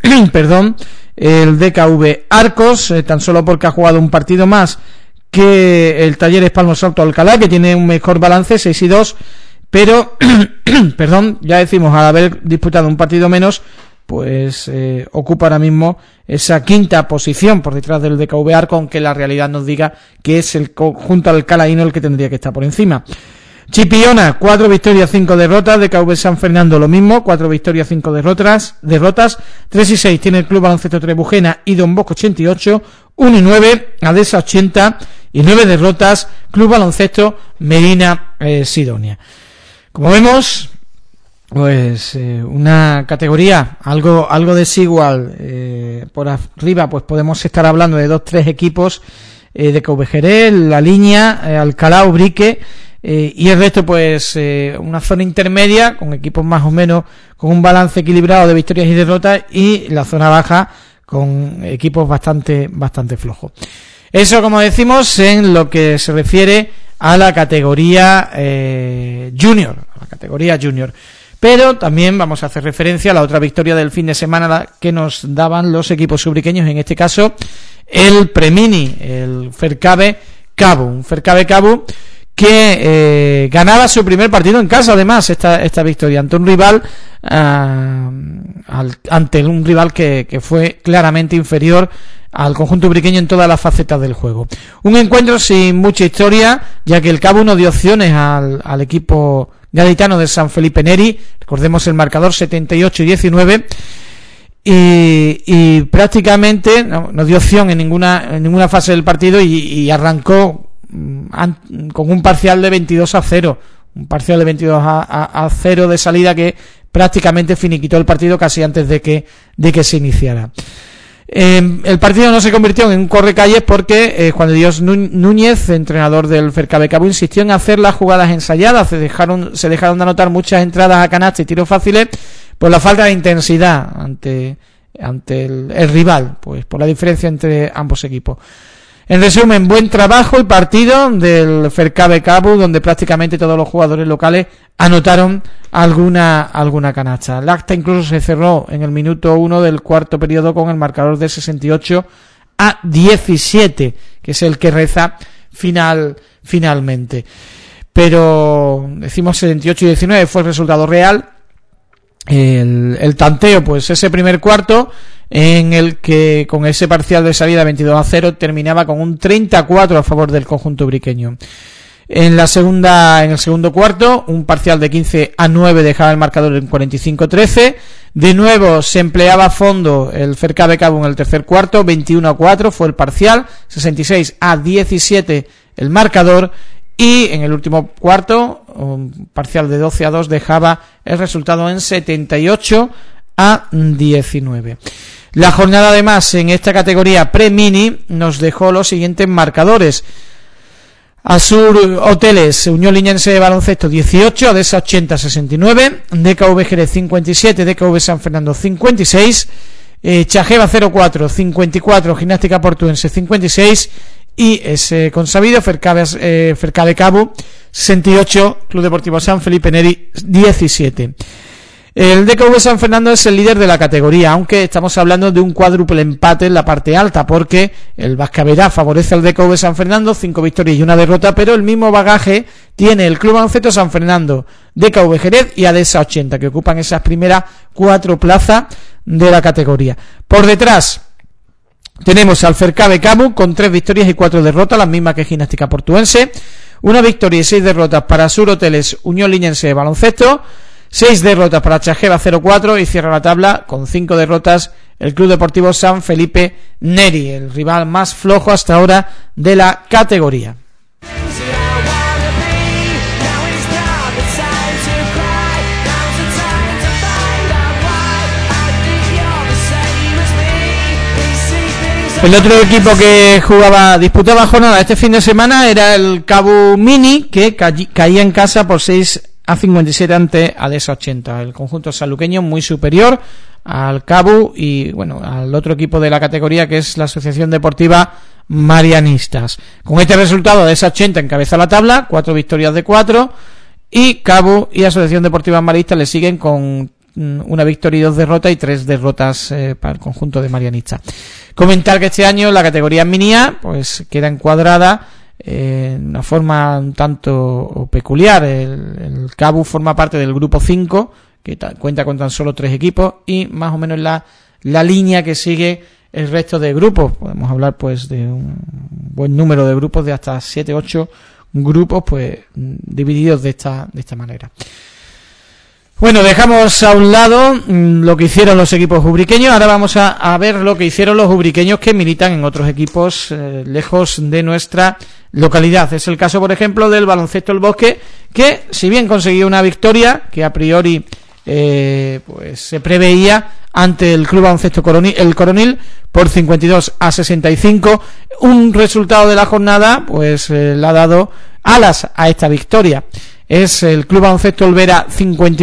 el DKV Arcos, tan solo porque ha jugado un partido más que el Talleres Palmos Alto Alcalá, que tiene un mejor balance, 6 y 2, pero, ya decimos, al haber disputado un partido menos, pues ocupa ahora mismo esa quinta posición por detrás del DKV Arco, aunque la realidad nos diga que es el conjunto alcalaíno el que tendría que estar por encima. Chipiona, 4 victorias, 5 derrotas, DKV San Fernando lo mismo, 4 victorias, 5 derrotas, 3 y 6 tiene el Club Baloncesto Trebujena y Don Bosco 88, 1 y 9, Adesa 80 y 9 derrotas, Club Baloncesto Medina Sidonia. Como vemos, pues una categoría algo desigual. Por arriba pues podemos estar hablando de 2-3 equipos de Jerez, La Línea, Alcalá, Ubrique, y el resto pues una zona intermedia con equipos más o menos con un balance equilibrado de victorias y derrotas, y la zona baja con equipos bastante flojos. Eso, como decimos, en lo que se refiere a la categoría junior, pero también vamos a hacer referencia a la otra victoria del fin de semana que nos daban los equipos ubriqueños, en este caso el Premini, el Fercabe Cabu, un Fercabe Cabu que ganaba su primer partido en casa, además, esta victoria ante un rival que fue claramente inferior al conjunto ubriqueño en todas las facetas del juego. Un encuentro sin mucha historia, ya que el Cabu no dio opciones al equipo gaditano de San Felipe Neri. Recordemos el marcador 78-19, y prácticamente no dio opción en ninguna fase del partido, y arrancó con un parcial de 22-0, un parcial de 22-0 de salida que prácticamente finiquitó el partido casi antes de que se iniciara. El partido no se convirtió en un correcalles porque Juan de Dios Núñez, entrenador del Fercabe Cabu, insistió en hacer las jugadas ensayadas. Se dejaron de anotar muchas entradas a canasta y tiros fáciles por la falta de intensidad ante el rival, pues por la diferencia entre ambos equipos. En resumen, buen trabajo y partido del Fercabe Cabu, donde prácticamente todos los jugadores locales anotaron alguna canasta. El acta incluso se cerró en el minuto 1 del cuarto periodo con el marcador de 68-17, que es el que reza finalmente. Pero decimos 78-19 fue el resultado real. El tanteo, pues ese primer cuarto en el que con ese parcial de salida 22-0 terminaba con un 34 a favor del conjunto ubriqueño. En el segundo cuarto, un parcial de 15-9 dejaba el marcador en 45-13. De nuevo se empleaba a fondo el Fercabe Cabu en el tercer cuarto, 21-4 fue el parcial, 66-17 el marcador. Y en el último cuarto, un parcial de 12-2 dejaba el resultado en 78-19. La jornada además en esta categoría pre-mini nos dejó los siguientes marcadores: Asur Hoteles Unión Liñense de Baloncesto 18, Adesa 80-69, DKV Jerez 57, DKV San Fernando 56, Chajeva 04, 54, Gimnástica Portuense 56 y ese consabido Fercabe Cabu 68, Club Deportivo San Felipe Neri 17. El DKV San Fernando es el líder de la categoría, aunque estamos hablando de un cuádruple empate en la parte alta, porque el Vascaverá favorece al DKV San Fernando, 5 victorias y 1 derrota, pero el mismo bagaje tiene el Club Baloncesto San Fernando, DKV Jerez y Adesa 80, que ocupan esas primeras 4 plazas de la categoría. Por detrás, Tenemos al Cercabe Cabu con 3 victorias y 4 derrotas, las mismas que Gimnástica Portuense. Una victoria y 6 derrotas para Sur Hoteles Unión Liñense de baloncesto. 6 derrotas para Chajeva 0-4 y cierra la tabla con 5 derrotas el Club Deportivo San Felipe Neri, el rival más flojo hasta ahora de la categoría. El otro equipo que disputaba jornada este fin de semana era el Cabu Mini, que caía en casa por 6-57 ante Adesa 80. El conjunto sanluqueño muy superior al Cabu y bueno, al otro equipo de la categoría, que es la Asociación Deportiva Marianistas. Con este resultado, Adesa 80 encabeza la tabla, 4 victorias de 4, y Cabu y Asociación Deportiva Marianistas le siguen con una victoria y 2 derrotas y 3 derrotas para el conjunto de Marianistas. Comentar que este año la categoría Mini A pues queda encuadrada de una forma un tanto peculiar. El Cabu forma parte del grupo 5, que cuenta con tan solo 3 equipos, y más o menos la línea que sigue el resto de grupos. Podemos hablar pues de un buen número de grupos, de hasta 7-8 grupos, pues divididos de esta manera. Bueno, dejamos a un lado lo que hicieron los equipos ubriqueños. Ahora vamos a ver lo que hicieron los ubriqueños que militan en otros equipos lejos de nuestra localidad. Es el caso, por ejemplo, del Baloncesto El Bosque, que si bien consiguió una victoria que a priori pues se preveía ante el Club Baloncesto el Coronil por 52-65, un resultado de la jornada pues le ha dado alas a esta victoria. Es el Club Baloncesto Olvera A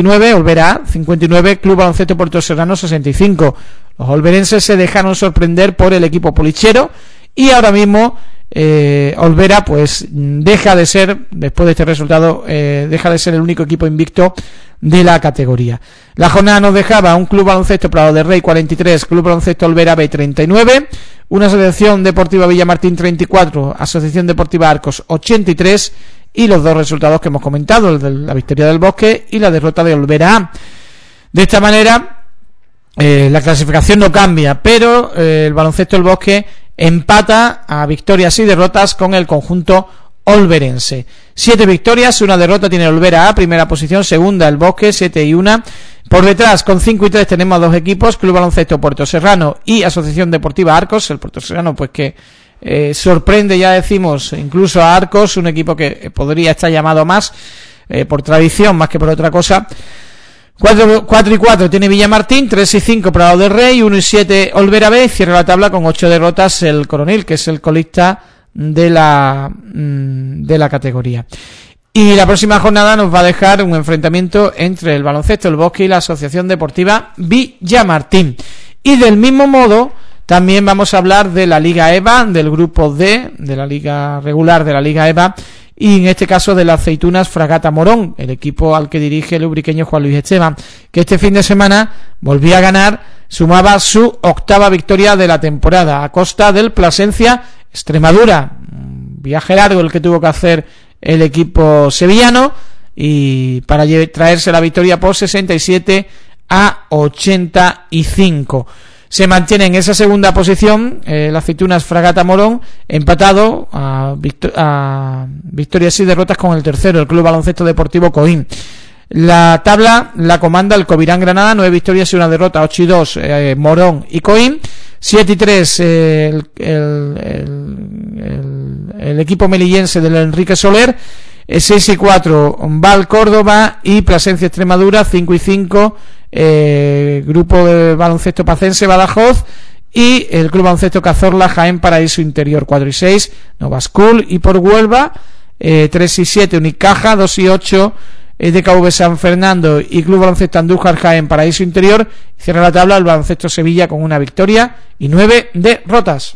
59, Club Baloncesto Puerto Serrano 65. Los olverenses se dejaron sorprender por el equipo polichero y ahora mismo Olvera pues deja de ser, después de este resultado, deja de ser el único equipo invicto de la categoría. La jornada nos dejaba un Club Baloncesto Prado de Rey 43, Club Baloncesto Olvera B 39, una Asociación Deportiva Villamartín 34, Asociación Deportiva Arcos 83, y los 2 resultados que hemos comentado, el de la victoria del Bosque y la derrota de Olvera A. De esta manera la clasificación no cambia, pero el Baloncesto del Bosque empata a victorias y derrotas con el conjunto olverense. 7 victorias, 1 derrota tiene Olvera A, primera posición, segunda el Bosque, 7-1. Por detrás, con 5-3, tenemos a 2 equipos, Club Baloncesto Puerto Serrano y Asociación Deportiva Arcos. El Puerto Serrano pues que sorprende, ya decimos, incluso a Arcos, un equipo que podría estar llamado más por tradición más que por otra cosa. 4-4 tiene Villamartín, 3-5 Prado del Rey, 1-7 Olvera B, cierra la tabla con 8 derrotas el Coronil, que es el colista de la categoría. Y la próxima jornada nos va a dejar un enfrentamiento entre el Baloncesto El Bosque y la Asociación Deportiva Villamartín. Y del mismo modo también vamos a hablar de la Liga EVA, del grupo D, de la liga regular de la Liga EVA, y en este caso de las Aceitunas Fragata Morón, el equipo al que dirige el ubriqueño Juan Luis Esteban, que este fin de semana volvía a ganar, sumaba su 8ª victoria de la temporada a costa del Plasencia Extremadura. Un viaje largo el que tuvo que hacer el equipo sevillano y para traerse la victoria por 67-85. Se mantiene en esa segunda posición las Aceitunas Fragata Morón, empatado a victorias y derrotas con el tercero, el Club Baloncesto Deportivo Coín. La tabla la comanda el Covirán Granada, 9 victorias y 1 derrota, 8-2 Morón y Coín, 7-3 el equipo melillense del Enrique Soler, 6-4 Val Córdoba y Plasencia Extremadura, 5-5 grupo de baloncesto pacense Badajoz y el Club Baloncesto Cazorla Jaén Paraíso Interior, 4-6 Nova School, y por Huelva 3-7 Unicaja, 2-8 DKV San Fernando y Club Baloncesto Andújar Jaén Paraíso Interior. Cierra la tabla el Baloncesto Sevilla con una victoria y 9 derrotas.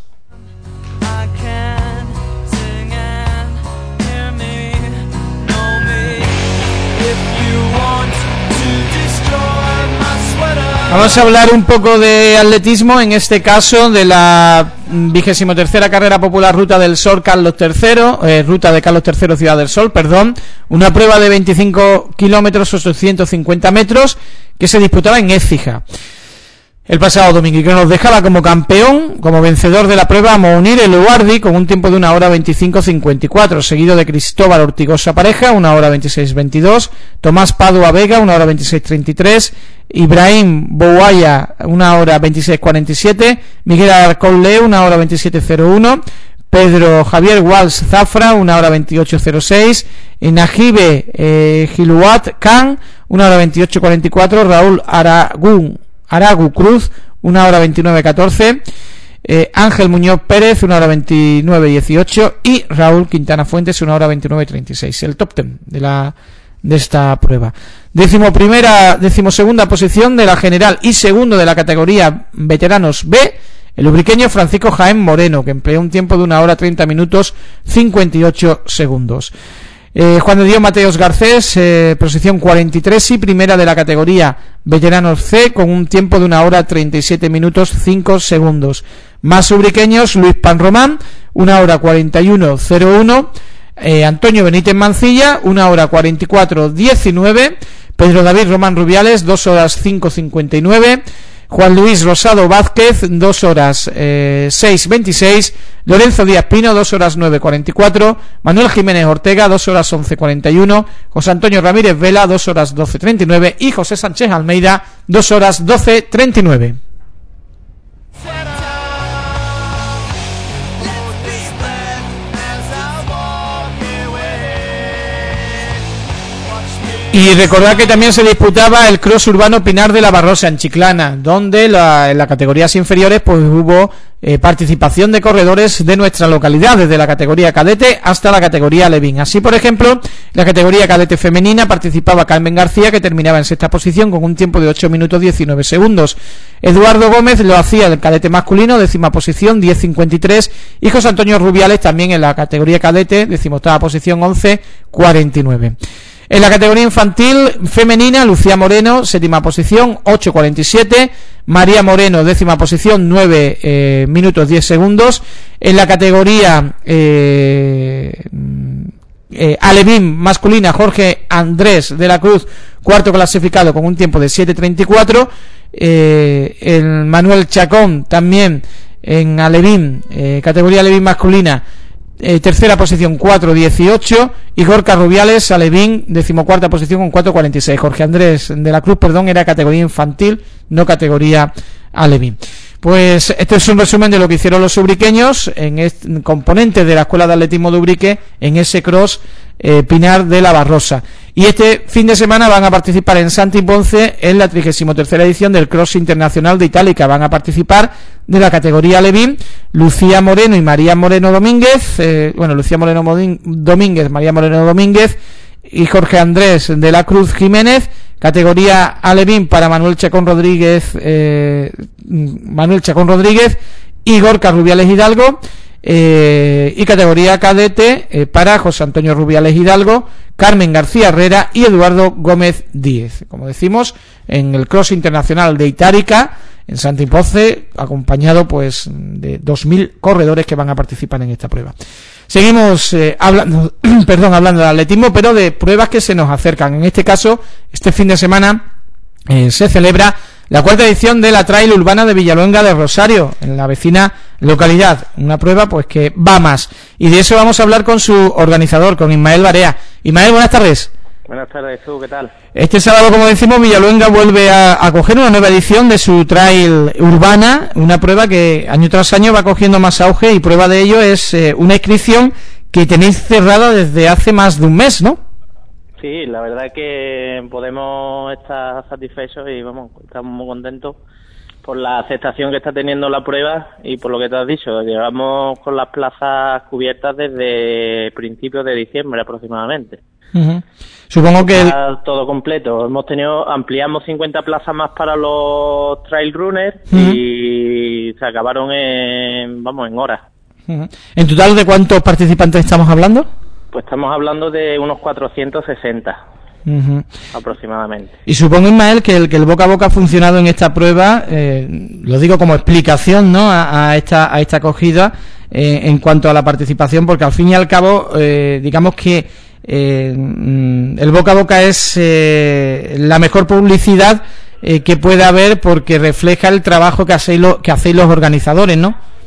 Vamos a hablar un poco de atletismo, en este caso de la 23ª carrera popular Ruta del Sol Carlos III, Ruta de Carlos III Ciudad del Sol, una prueba de 25 kilómetros o 850 metros que se disputaba en Écija el pasado domingo y que nos dejaba como campeón como vencedor de la prueba a Mounir Eluardi con un tiempo de 1 hora 25:54, seguido de Cristóbal Ortigosa Pareja, 1 hora 26:22, Tomás Padua Vega, 1 hora 26:33, Ibrahim Bouaya, 1 hora 26:47, Miguel Arcolle, 1 hora 27:01, Pedro Javier Walsh Zafra, 1 hora 28:06, Najibe Giluat Khan, 1 hora 28:44, Raúl Aragu Cruz, 1 hora 29:14, Ángel Muñoz Pérez, 1 hora 29:18 y Raúl Quintana Fuentes, 1 hora 29:36. El top 10 de esta prueba. Decimosegunda posición de la general y segundo de la categoría veteranos B, el ubriqueño Francisco Jaén Moreno, que empleó un tiempo de 1 hora 30 minutos 58 segundos. Juan de Dios Mateos Garcés, posición 43 y primera de la categoría veteranos C, con un tiempo de 1 hora 37 minutos 5 segundos. Más ubriqueños: Luis Pan Román, 1 hora 41:01, Antonio Benítez Mancilla, 1 hora 44:19, Pedro David Román Rubiales, 2 horas 5:59, Juan Luis Rosado Vázquez, 2 horas 6:26, Lorenzo Díaz Pino, 2 horas 9:44, Manuel Jiménez Ortega, 2 horas 11:41, José Antonio Ramírez Vela, 2 horas 12:39 y José Sánchez Almeida, 2 horas 12:39. Y recordad que también se disputaba el cross urbano Pinar de la Barrosa en Chiclana, donde en las categorías inferiores pues hubo participación de corredores de nuestra localidad, desde la categoría cadete hasta la categoría alevín. Así, por ejemplo, en la categoría cadete femenina participaba Carmen García, que terminaba en sexta posición con un tiempo de 8 minutos 19 segundos. Eduardo Gómez lo hacía el cadete masculino, 10ª posición, 10:53, y José Antonio Rubiales también en la categoría cadete, 18ª posición, 11:49. En la categoría infantil femenina, Lucía Moreno, 7ª posición, 8:47, María Moreno, 10ª posición, 9 minutos 10 segundos. En la categoría alevín masculina, Jorge Andrés de la Cruz, 4º clasificado con un tiempo de 7:34. El Manuel Chacón también en alevín, categoría alevín masculina, 3ª posición, 4:18, y Gorka Rubiales, alevín, 14ª posición con 4:46. Jorge Andrés de la Cruz, era categoría infantil, no categoría alevín. Pues este es un resumen de lo que hicieron los ubriqueños en componentes de la Escuela de Atletismo de Ubrique en ese cross Pinar de la Barrosa. Y este fin de semana van a participar en Santi Ponce en la 33ª edición del Cross Internacional de Itálica. Van a participar de la categoría alevín Lucía Moreno y María Moreno Domínguez, Lucía Moreno Domínguez, María Moreno Domínguez y Jorge Andrés de la Cruz Jiménez. Categoría alevín para Manuel Chacón Rodríguez y Gorka Rubiales Hidalgo, y categoría cadete para José Antonio Rubiales Hidalgo, Carmen García Herrera y Eduardo Gómez Díez. Como decimos, en el Cross Internacional de Itálica en Santi Ponce, acompañado pues de 2.000 corredores que van a participar en esta prueba. Seguimos hablando de atletismo, pero de pruebas que se nos acercan. En este caso, este fin de semana se celebra la 4ª edición de la Trail Urbana de Villaluenga de Rosario, en la vecina localidad. Una prueba pues que va más. Y de eso vamos a hablar con su organizador, con Ismael Barea. Ismael, buenas tardes. Buenas tardes, ¿qué tal? Este sábado, como decimos, Villaluenga vuelve a coger una nueva edición de su Trail Urbana, una prueba que año tras año va cogiendo más auge, y prueba de ello es una inscripción que tenéis cerrada desde hace más de un mes, ¿no? Sí, la verdad es que podemos estar satisfechos y estamos muy contentos por la aceptación que está teniendo la prueba y por lo que te has dicho. Llevamos con las plazas cubiertas desde principios de diciembre aproximadamente. Uh-huh. Supongo que todo completo. Ampliamos 50 plazas más para los trail runners, uh-huh, y se acabaron en horas. Uh-huh. ¿En total de cuántos participantes estamos hablando? Pues estamos hablando de unos 460. Uh-huh. Aproximadamente. Y supongo, Ismael, que el boca a boca ha funcionado en esta prueba, lo digo como explicación, ¿no?, a esta acogida en cuanto a la participación, porque al fin y al cabo, digamos que el boca a boca es la mejor publicidad que puede haber, porque refleja el trabajo que hacéis los organizadores, ¿no?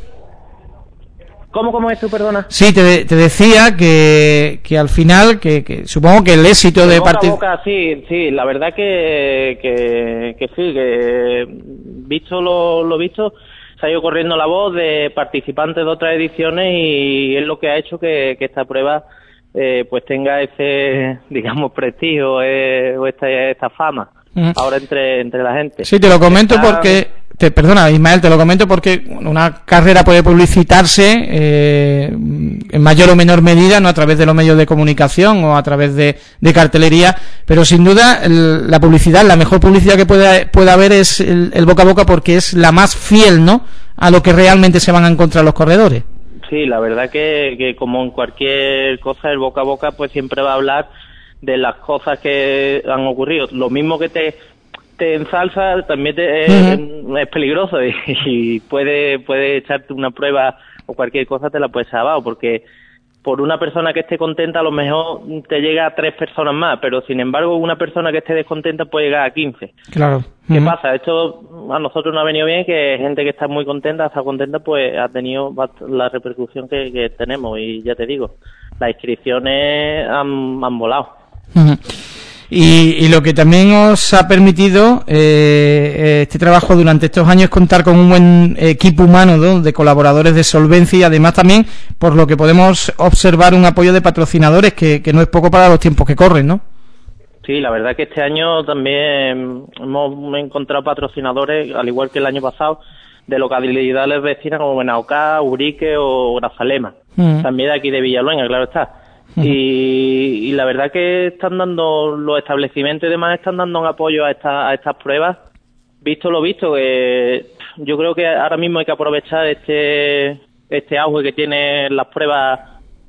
¿Cómo es tu, perdona? Sí, te decía que al final, que supongo que el éxito de boca, sí, la verdad que sí, que visto lo visto, se ha ido corriendo la voz de participantes de otras ediciones y es lo que ha hecho que esta prueba pues tenga ese, digamos, prestigio o esta fama ahora entre la gente. Sí, te lo comento porque... Perdona, Ismael, te lo comento porque una carrera puede publicitarse en mayor o menor medida, no a través de los medios de comunicación o a través de cartelería, pero sin duda la publicidad, la mejor publicidad que pueda haber es el boca a boca, porque es la más fiel, ¿no?, a lo que realmente se van a encontrar los corredores. Sí, la verdad que como en cualquier cosa, el boca a boca pues siempre va a hablar de las cosas que han ocurrido. Lo mismo que te ensalza también es peligroso y puede echarte una prueba o cualquier cosa te la puedes abajo, porque por una persona que esté contenta a lo mejor te llega a 3 personas más, pero sin embargo una persona que esté descontenta puede llegar a 15. Claro. ¿Qué pasa? Esto a nosotros nos ha venido bien, que gente que está muy contenta, pues ha tenido la repercusión que tenemos, y ya te digo, las inscripciones han volado. Y lo que también os ha permitido este trabajo durante estos años es contar con un buen equipo humano, ¿no?, de colaboradores de solvencia, y además también, por lo que podemos observar, un apoyo de patrocinadores que no es poco para los tiempos que corren, ¿no? Sí, la verdad que este año también hemos encontrado patrocinadores, al igual que el año pasado, de localidades vecinas como Benaocá, Ubrique o Grazalema, también de aquí de Villaluenga, claro está. Y la verdad que están dando, los establecimientos y demás están dando un apoyo a estas pruebas. Visto lo visto, yo creo que ahora mismo hay que aprovechar este auge que tienen las pruebas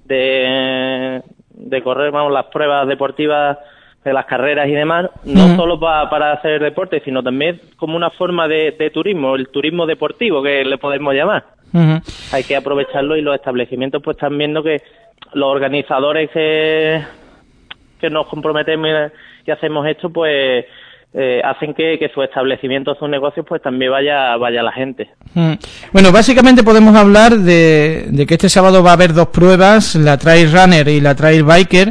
de correr, vamos, las pruebas deportivas de las carreras y demás, no solo para hacer deporte, sino también como una forma de turismo, el turismo deportivo que le podemos llamar. Hay que aprovecharlo, y los establecimientos pues están viendo que los organizadores que nos comprometemos y hacemos esto, pues hacen que su establecimiento, sus negocios, pues también vaya la gente. Bueno, básicamente podemos hablar de que este sábado va a haber 2 pruebas, la Trail Runner y la Trail Biker,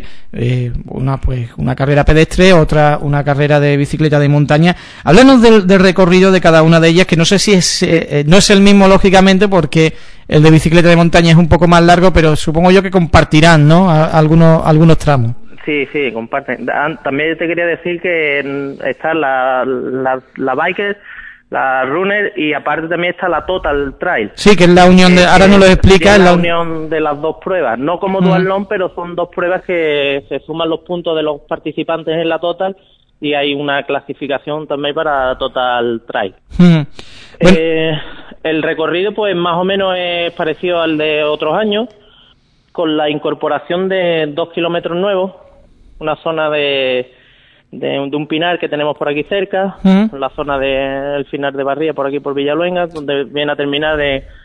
una carrera pedestre, otra una carrera de bicicleta de montaña. Háblanos del recorrido de cada una de ellas, que no sé si no es el mismo, lógicamente, porque el de bicicleta de montaña es un poco más largo, pero supongo yo que compartirán, ¿no?, algunos tramos. Sí, comparten. También te quería decir que está la Biker, la Runner, y aparte también está la Total Trail. Sí, que es la unión de... Ahora nos lo explica. Es la unión de las 2 pruebas. No como duatlón, pero son 2 pruebas que se suman los puntos de los participantes en la Total, y hay una clasificación también para Total Trail. Bueno. El recorrido pues más o menos es parecido al de otros años, con la incorporación de 2 kilómetros nuevos, una zona de un pinar que tenemos por aquí cerca, la zona del Pinar de Barría, por aquí por Villaluenga, donde viene a terminar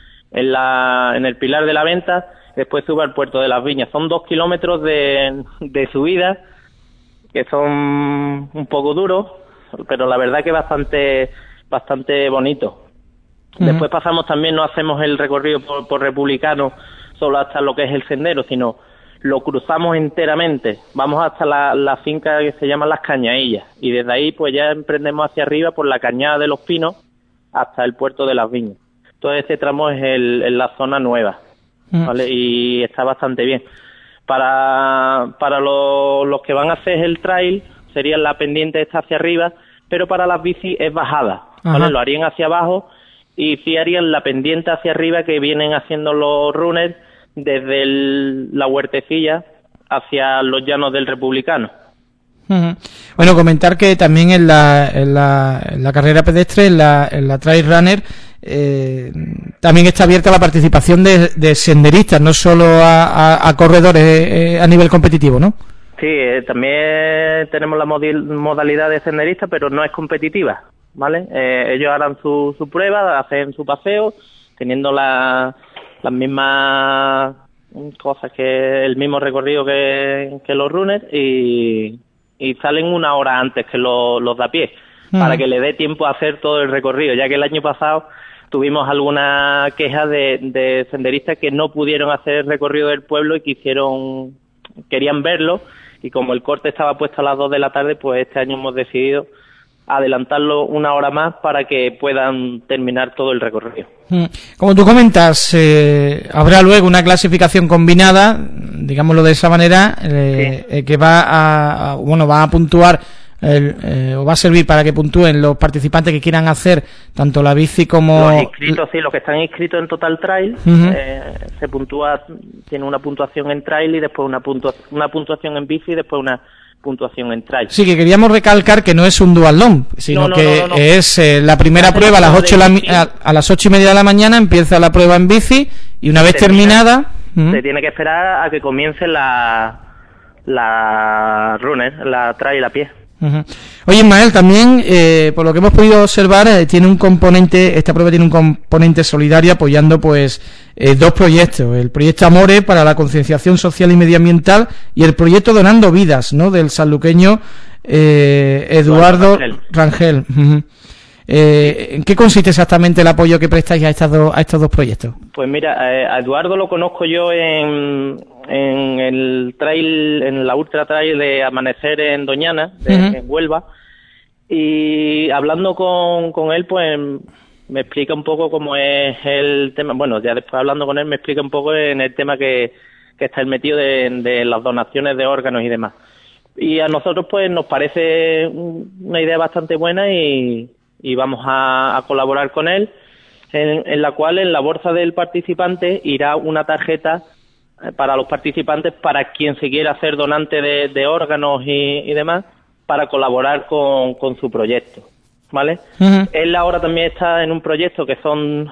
en el Pilar de la Venta, después sube al Puerto de las Viñas. Son 2 kilómetros de subida, que son un poco duros, pero la verdad que bastante bonito. Después pasamos también, no hacemos el recorrido por Republicano solo hasta lo que es el sendero, sino lo cruzamos enteramente. Vamos hasta la finca que se llama Las Cañadillas, y desde ahí pues ya emprendemos hacia arriba por la Cañada de los Pinos hasta el Puerto de las Viñas. Todo este tramo es en la zona nueva, ¿vale? Y está bastante bien. Para los que van a hacer el trail sería la pendiente esta hacia arriba, pero para las bicis es bajada, ¿vale? Lo harían hacia abajo, y sí harían la pendiente hacia arriba que vienen haciendo los runners desde la Huertecilla hacia los llanos del Republicano. Bueno, comentar que también en la carrera pedestre, en la Trail Runner, también está abierta la participación de senderistas, no solo a corredores a nivel competitivo, ¿no? Sí, también tenemos la modalidad de senderista, pero no es competitiva, ¿vale? Ellos harán su prueba, hacen su paseo, teniendo las mismas cosas, que el mismo recorrido que los runners, y salen 1 hora antes que los de a pie, para que le dé tiempo a hacer todo el recorrido, ya que el año pasado tuvimos alguna queja de senderistas que no pudieron hacer el recorrido del pueblo y querían verlo, y como el corte estaba puesto a las 2 de la tarde, pues este año hemos decidido adelantarlo una hora más para que puedan terminar todo el recorrido. Como tú comentas, habrá luego una clasificación combinada, digámoslo de esa manera, que va a puntuar o va a servir para que puntúen los participantes que quieran hacer tanto la bici como... Los inscritos, sí, los que están inscritos en Total Trail, se puntúa, tiene una puntuación en trail y después una puntuación en bici y después una puntuación en trail. Sí, que queríamos recalcar que no es un duatlón, sino que es la primera prueba a las 8:30 de la mañana, empieza la prueba en bici y una vez terminada... Se tiene que esperar a que comience la runner, la trail a pie. Oye, Ismael, también por lo que hemos podido observar esta prueba tiene un componente solidario apoyando pues 2 proyectos, el proyecto Amore para la concienciación social y medioambiental y el proyecto Donando Vidas, ¿no?, del sanluqueño Eduardo Rangel. ¿En qué consiste exactamente el apoyo que prestáis a estos 2 proyectos? Pues mira, a Eduardo lo conozco yo en el trail, en la ultra trail de Amanecer en Doñana, en Huelva, y hablando con él, pues me explica un poco cómo es el tema. Bueno, ya después hablando con él me explica un poco en el tema que está el metido de las donaciones de órganos y demás. Y a nosotros pues nos parece una idea bastante buena y vamos a colaborar con él, en la cual en la bolsa del participante irá una tarjeta para los participantes, para quien se quiera hacer donante de órganos y demás, para colaborar con su proyecto, ¿vale? Él ahora también está en un proyecto que son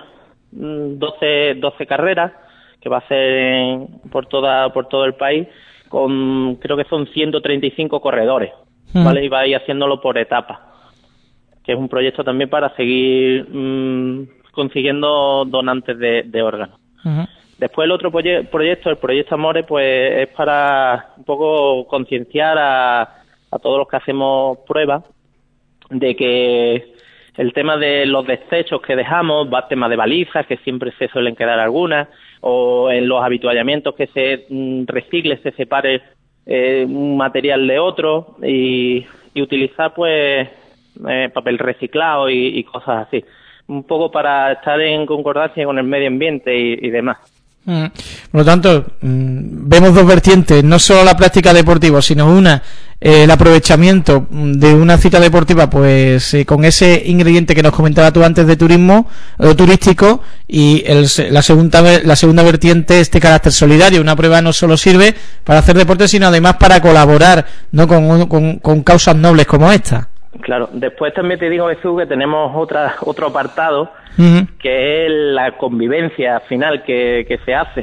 12 carreras, que va a hacer por todo el país, creo que son 135 corredores, ¿vale? Y va a ir haciéndolo por etapas, que es un proyecto también para seguir consiguiendo donantes de órganos. Después el otro proyecto, el proyecto Amore, pues es para un poco concienciar a todos los que hacemos pruebas de que el tema de los desechos que dejamos, tema de balizas, que siempre se suelen quedar algunas, o en los habituallamientos que se recicle, se separe un material de otro y utilizar pues papel reciclado y cosas así, un poco para estar en concordancia con el medio ambiente y demás. Por lo tanto, vemos 2 vertientes, no solo la práctica deportiva, sino el aprovechamiento de una cita deportiva pues con ese ingrediente que nos comentaba tú antes de turístico, y la segunda vertiente, este carácter solidario. Una prueba no solo sirve para hacer deporte, sino además para colaborar, ¿no?, con causas nobles como esta. Claro, después también te digo, Jesús, que tenemos otro apartado, que es la convivencia final que se hace.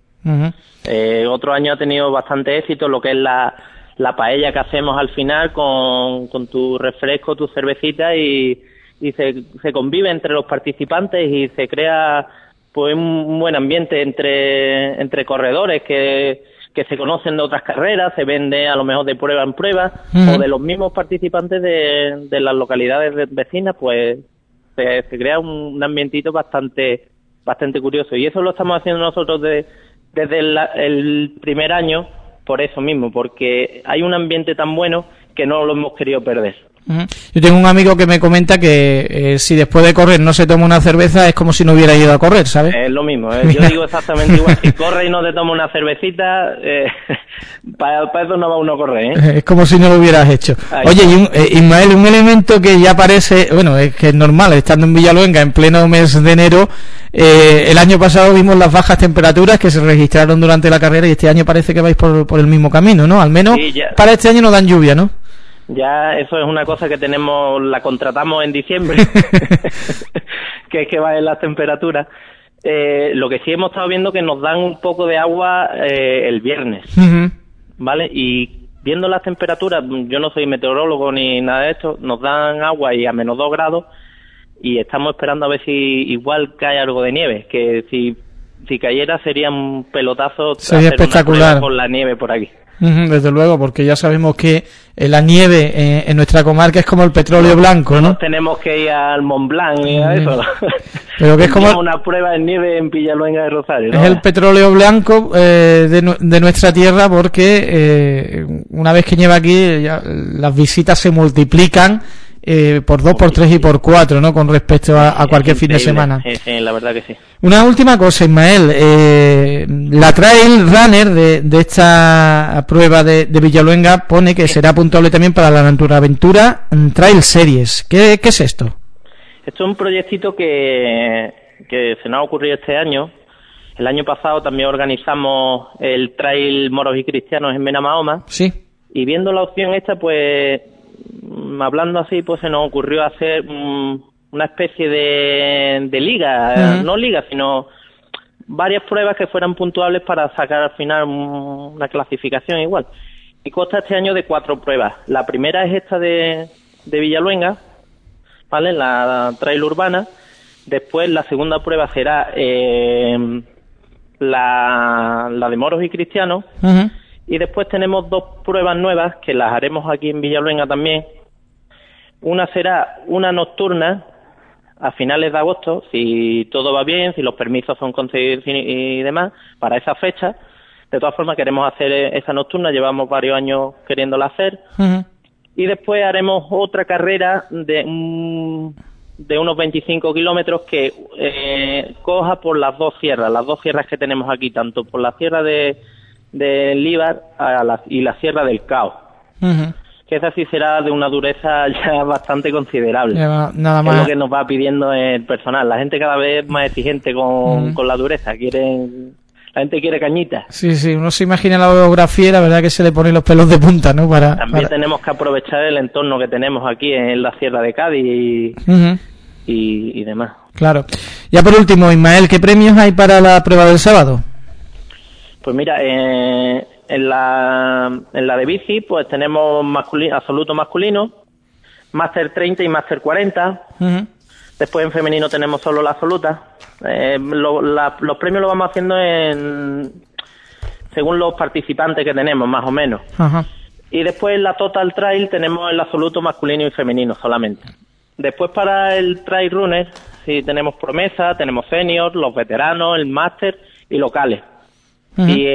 Otro año ha tenido bastante éxito lo que es la paella que hacemos al final con tu refresco, tu cervecita, y se convive entre los participantes y se crea pues un buen ambiente entre corredores que se conocen de otras carreras, se vende a lo mejor de prueba en prueba, o de los mismos participantes de las localidades vecinas, pues se crea un ambientito bastante curioso. Y eso lo estamos haciendo nosotros desde el primer año, por eso mismo, porque hay un ambiente tan bueno que no lo hemos querido perder. Yo tengo un amigo que me comenta que si después de correr no se toma una cerveza es como si no hubiera ido a correr, ¿sabes? Es lo mismo, yo digo exactamente igual. Si corre y no te toma una cervecita, para eso no va uno a correr, Es como si no lo hubieras hecho. Ahí. Oye, Ismael, un elemento que ya parece, bueno, es que es normal, estando en Villaluenga en pleno mes de enero, el año pasado vimos las bajas temperaturas que se registraron durante la carrera, y este año parece que vais por el mismo camino, ¿no? Al menos sí, para este año no dan lluvia, ¿no? Ya eso es una cosa que la contratamos en diciembre, que es que bajen las temperaturas. Lo que sí hemos estado viendo que nos dan un poco de agua el viernes, ¿vale? Y viendo las temperaturas, yo no soy meteorólogo ni nada de esto, nos dan agua y a menos 2 grados, y estamos esperando a ver si igual cae algo de nieve, que si si cayera sería un pelotazo. Sería espectacular con la nieve por aquí. Desde luego, porque ya sabemos que la nieve en nuestra comarca es como el petróleo blanco, ¿no? Tenemos que ir al Mont Blanc y a eso. Pero que es como una prueba de nieve en Villaluenga de Rosario, ¿no? Es el petróleo blanco de nuestra tierra, porque una vez que nieva aquí ya las visitas se multiplican por 2, por 3 y por 4, ¿no? Con respecto a cualquier fin de semana. Sí, la verdad que sí. Una última cosa, Ismael. La Trail Runner de esta prueba de Villaluenga pone que será puntuable también para la Naturaventura Trail Series. ¿Qué es esto? Esto es un proyectito que se nos ha ocurrido este año. El año pasado también organizamos el Trail Moros y Cristianos en Benamahoma. Sí. Y viendo la opción esta, pues, hablando así, pues se nos ocurrió hacer una especie de liga, no liga, sino varias pruebas que fueran puntuables para sacar al final una clasificación igual. Y consta este año de 4 pruebas. La primera es esta de Villaluenga, ¿vale? La trail urbana. Después la segunda prueba será la de Moros y Cristianos. Uh-huh. Y después tenemos 2 pruebas nuevas que las haremos aquí en Villaluenga también. Una será una nocturna a finales de agosto, si todo va bien, si los permisos son concedidos y demás, para esa fecha. De todas formas, queremos hacer esa nocturna, llevamos varios años queriéndola hacer. Uh-huh. Y después haremos otra carrera de unos 25 kilómetros que coja por las 2 sierras que tenemos aquí, tanto por la sierra de Líbar y la sierra del Cao. Uh-huh. Que esa sí será de una dureza ya bastante considerable. Nada más. Es lo que nos va pidiendo el personal. La gente cada vez es más exigente con la dureza. La gente quiere cañita. Sí, uno se imagina la orografía y la verdad que se le ponen los pelos de punta, ¿no? También tenemos que aprovechar el entorno que tenemos aquí en la Sierra de Cádiz uh-huh. y demás. Claro. Ya por último, Ismael, ¿qué premios hay para la prueba del sábado? Pues mira, en la de bici, pues tenemos absoluto masculino, Máster 30 y Máster 40. Uh-huh. Después en femenino tenemos solo la absoluta. Los premios los vamos haciendo según los participantes que tenemos, más o menos. Uh-huh. Y después en la Total Trail tenemos el absoluto masculino y femenino solamente. Después para el Trail Runner, sí tenemos promesa, tenemos senior, los veteranos, el Máster y locales. Uh-huh. Y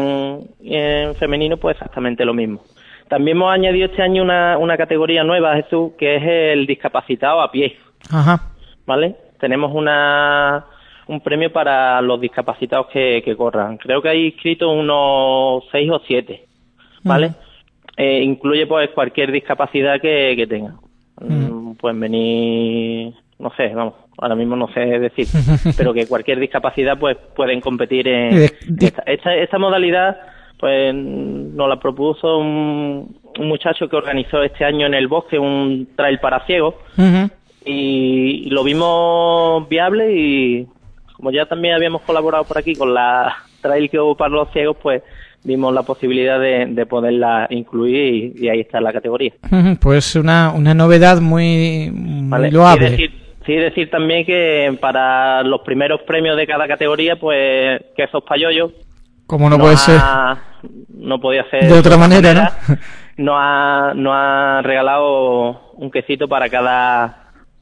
en femenino pues exactamente lo mismo. También hemos añadido este año una categoría nueva, Jesús, que es el discapacitado a pie. Ajá. ¿Vale? Tenemos un premio para los discapacitados que corran. Creo que hay inscritos unos 6 o 7, ¿vale? Uh-huh. Incluye pues cualquier discapacidad que tengan. Uh-huh. Pueden venir, no sé, vamos, ahora mismo no sé decir, pero que cualquier discapacidad pues pueden competir en esta modalidad. Pues nos la propuso un muchacho que organizó este año en el bosque un trail para ciegos. Uh-huh. Y lo vimos viable, y como ya también habíamos colaborado por aquí con la trail que hubo para los ciegos, pues vimos la posibilidad de poderla incluir y ahí está la categoría. Uh-huh. Pues una novedad muy ¿vale? loable. Sí decir también que para los primeros premios de cada categoría, pues quesos payoyos. Como no puede ser. No podía ser de otra manera, ¿no? Nos ha regalado un quesito para cada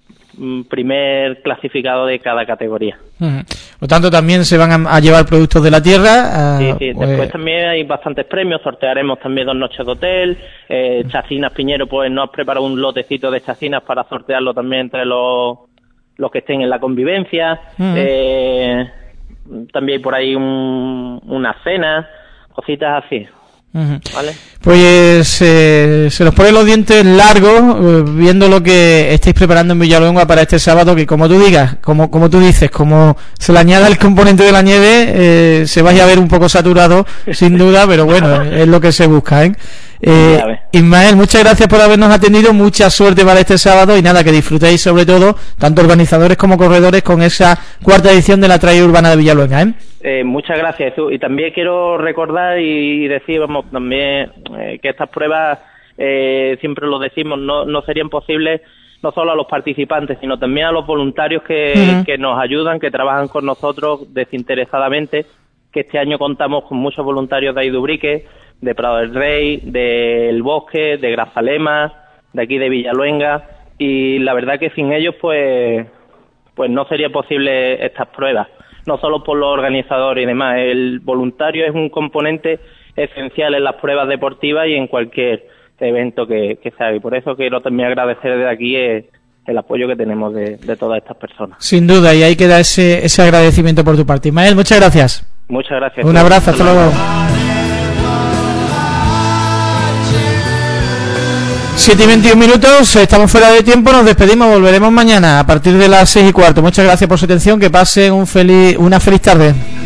primer clasificado de cada categoría. Uh-huh. Por tanto, también se van a llevar productos de la tierra. Sí. Después también hay bastantes premios. Sortearemos también 2 noches de hotel. Chacinas Piñero pues nos ha preparado un lotecito de chacinas para sortearlo también entre los que estén en la convivencia. Uh-huh. También hay por ahí una cena, cositas así. Uh-huh. ¿Vale? Pues se los ponen los dientes largos viendo lo que estáis preparando en Villaluenga para este sábado, que como tú digas, como tú dices, como se le añada el componente de la nieve, se vaya a ver un poco saturado sin duda, pero bueno, es lo que se busca, ¿eh? Ismael, muchas gracias por habernos atendido, mucha suerte para este sábado y nada, que disfrutéis sobre todo, tanto organizadores como corredores, con esa 4ª edición de la Trail Urbana de Villaluenga, ¿eh? Muchas gracias, Jesús. Y también quiero recordar y decir, vamos, también que estas pruebas, siempre lo decimos, no serían posibles no solo a los participantes, sino también a los voluntarios que nos ayudan, que trabajan con nosotros desinteresadamente, que este año contamos con muchos voluntarios de ahí de Ubrique, de Prado del Rey, del Bosque, de Grazalema, de aquí de Villaluenga, y la verdad que sin ellos pues no sería posible estas pruebas, no solo por los organizadores y demás. El voluntario es un componente esencial en las pruebas deportivas y en cualquier evento que se haga, y por eso quiero también agradecer desde aquí el apoyo que tenemos de todas estas personas. Sin duda, y ahí queda ese agradecimiento por tu parte. Ismael, muchas gracias. Muchas gracias. Un abrazo, hasta luego. 7:21, estamos fuera de tiempo, nos despedimos, volveremos mañana a partir de las 6:15. Muchas gracias por su atención, que pasen una feliz tarde.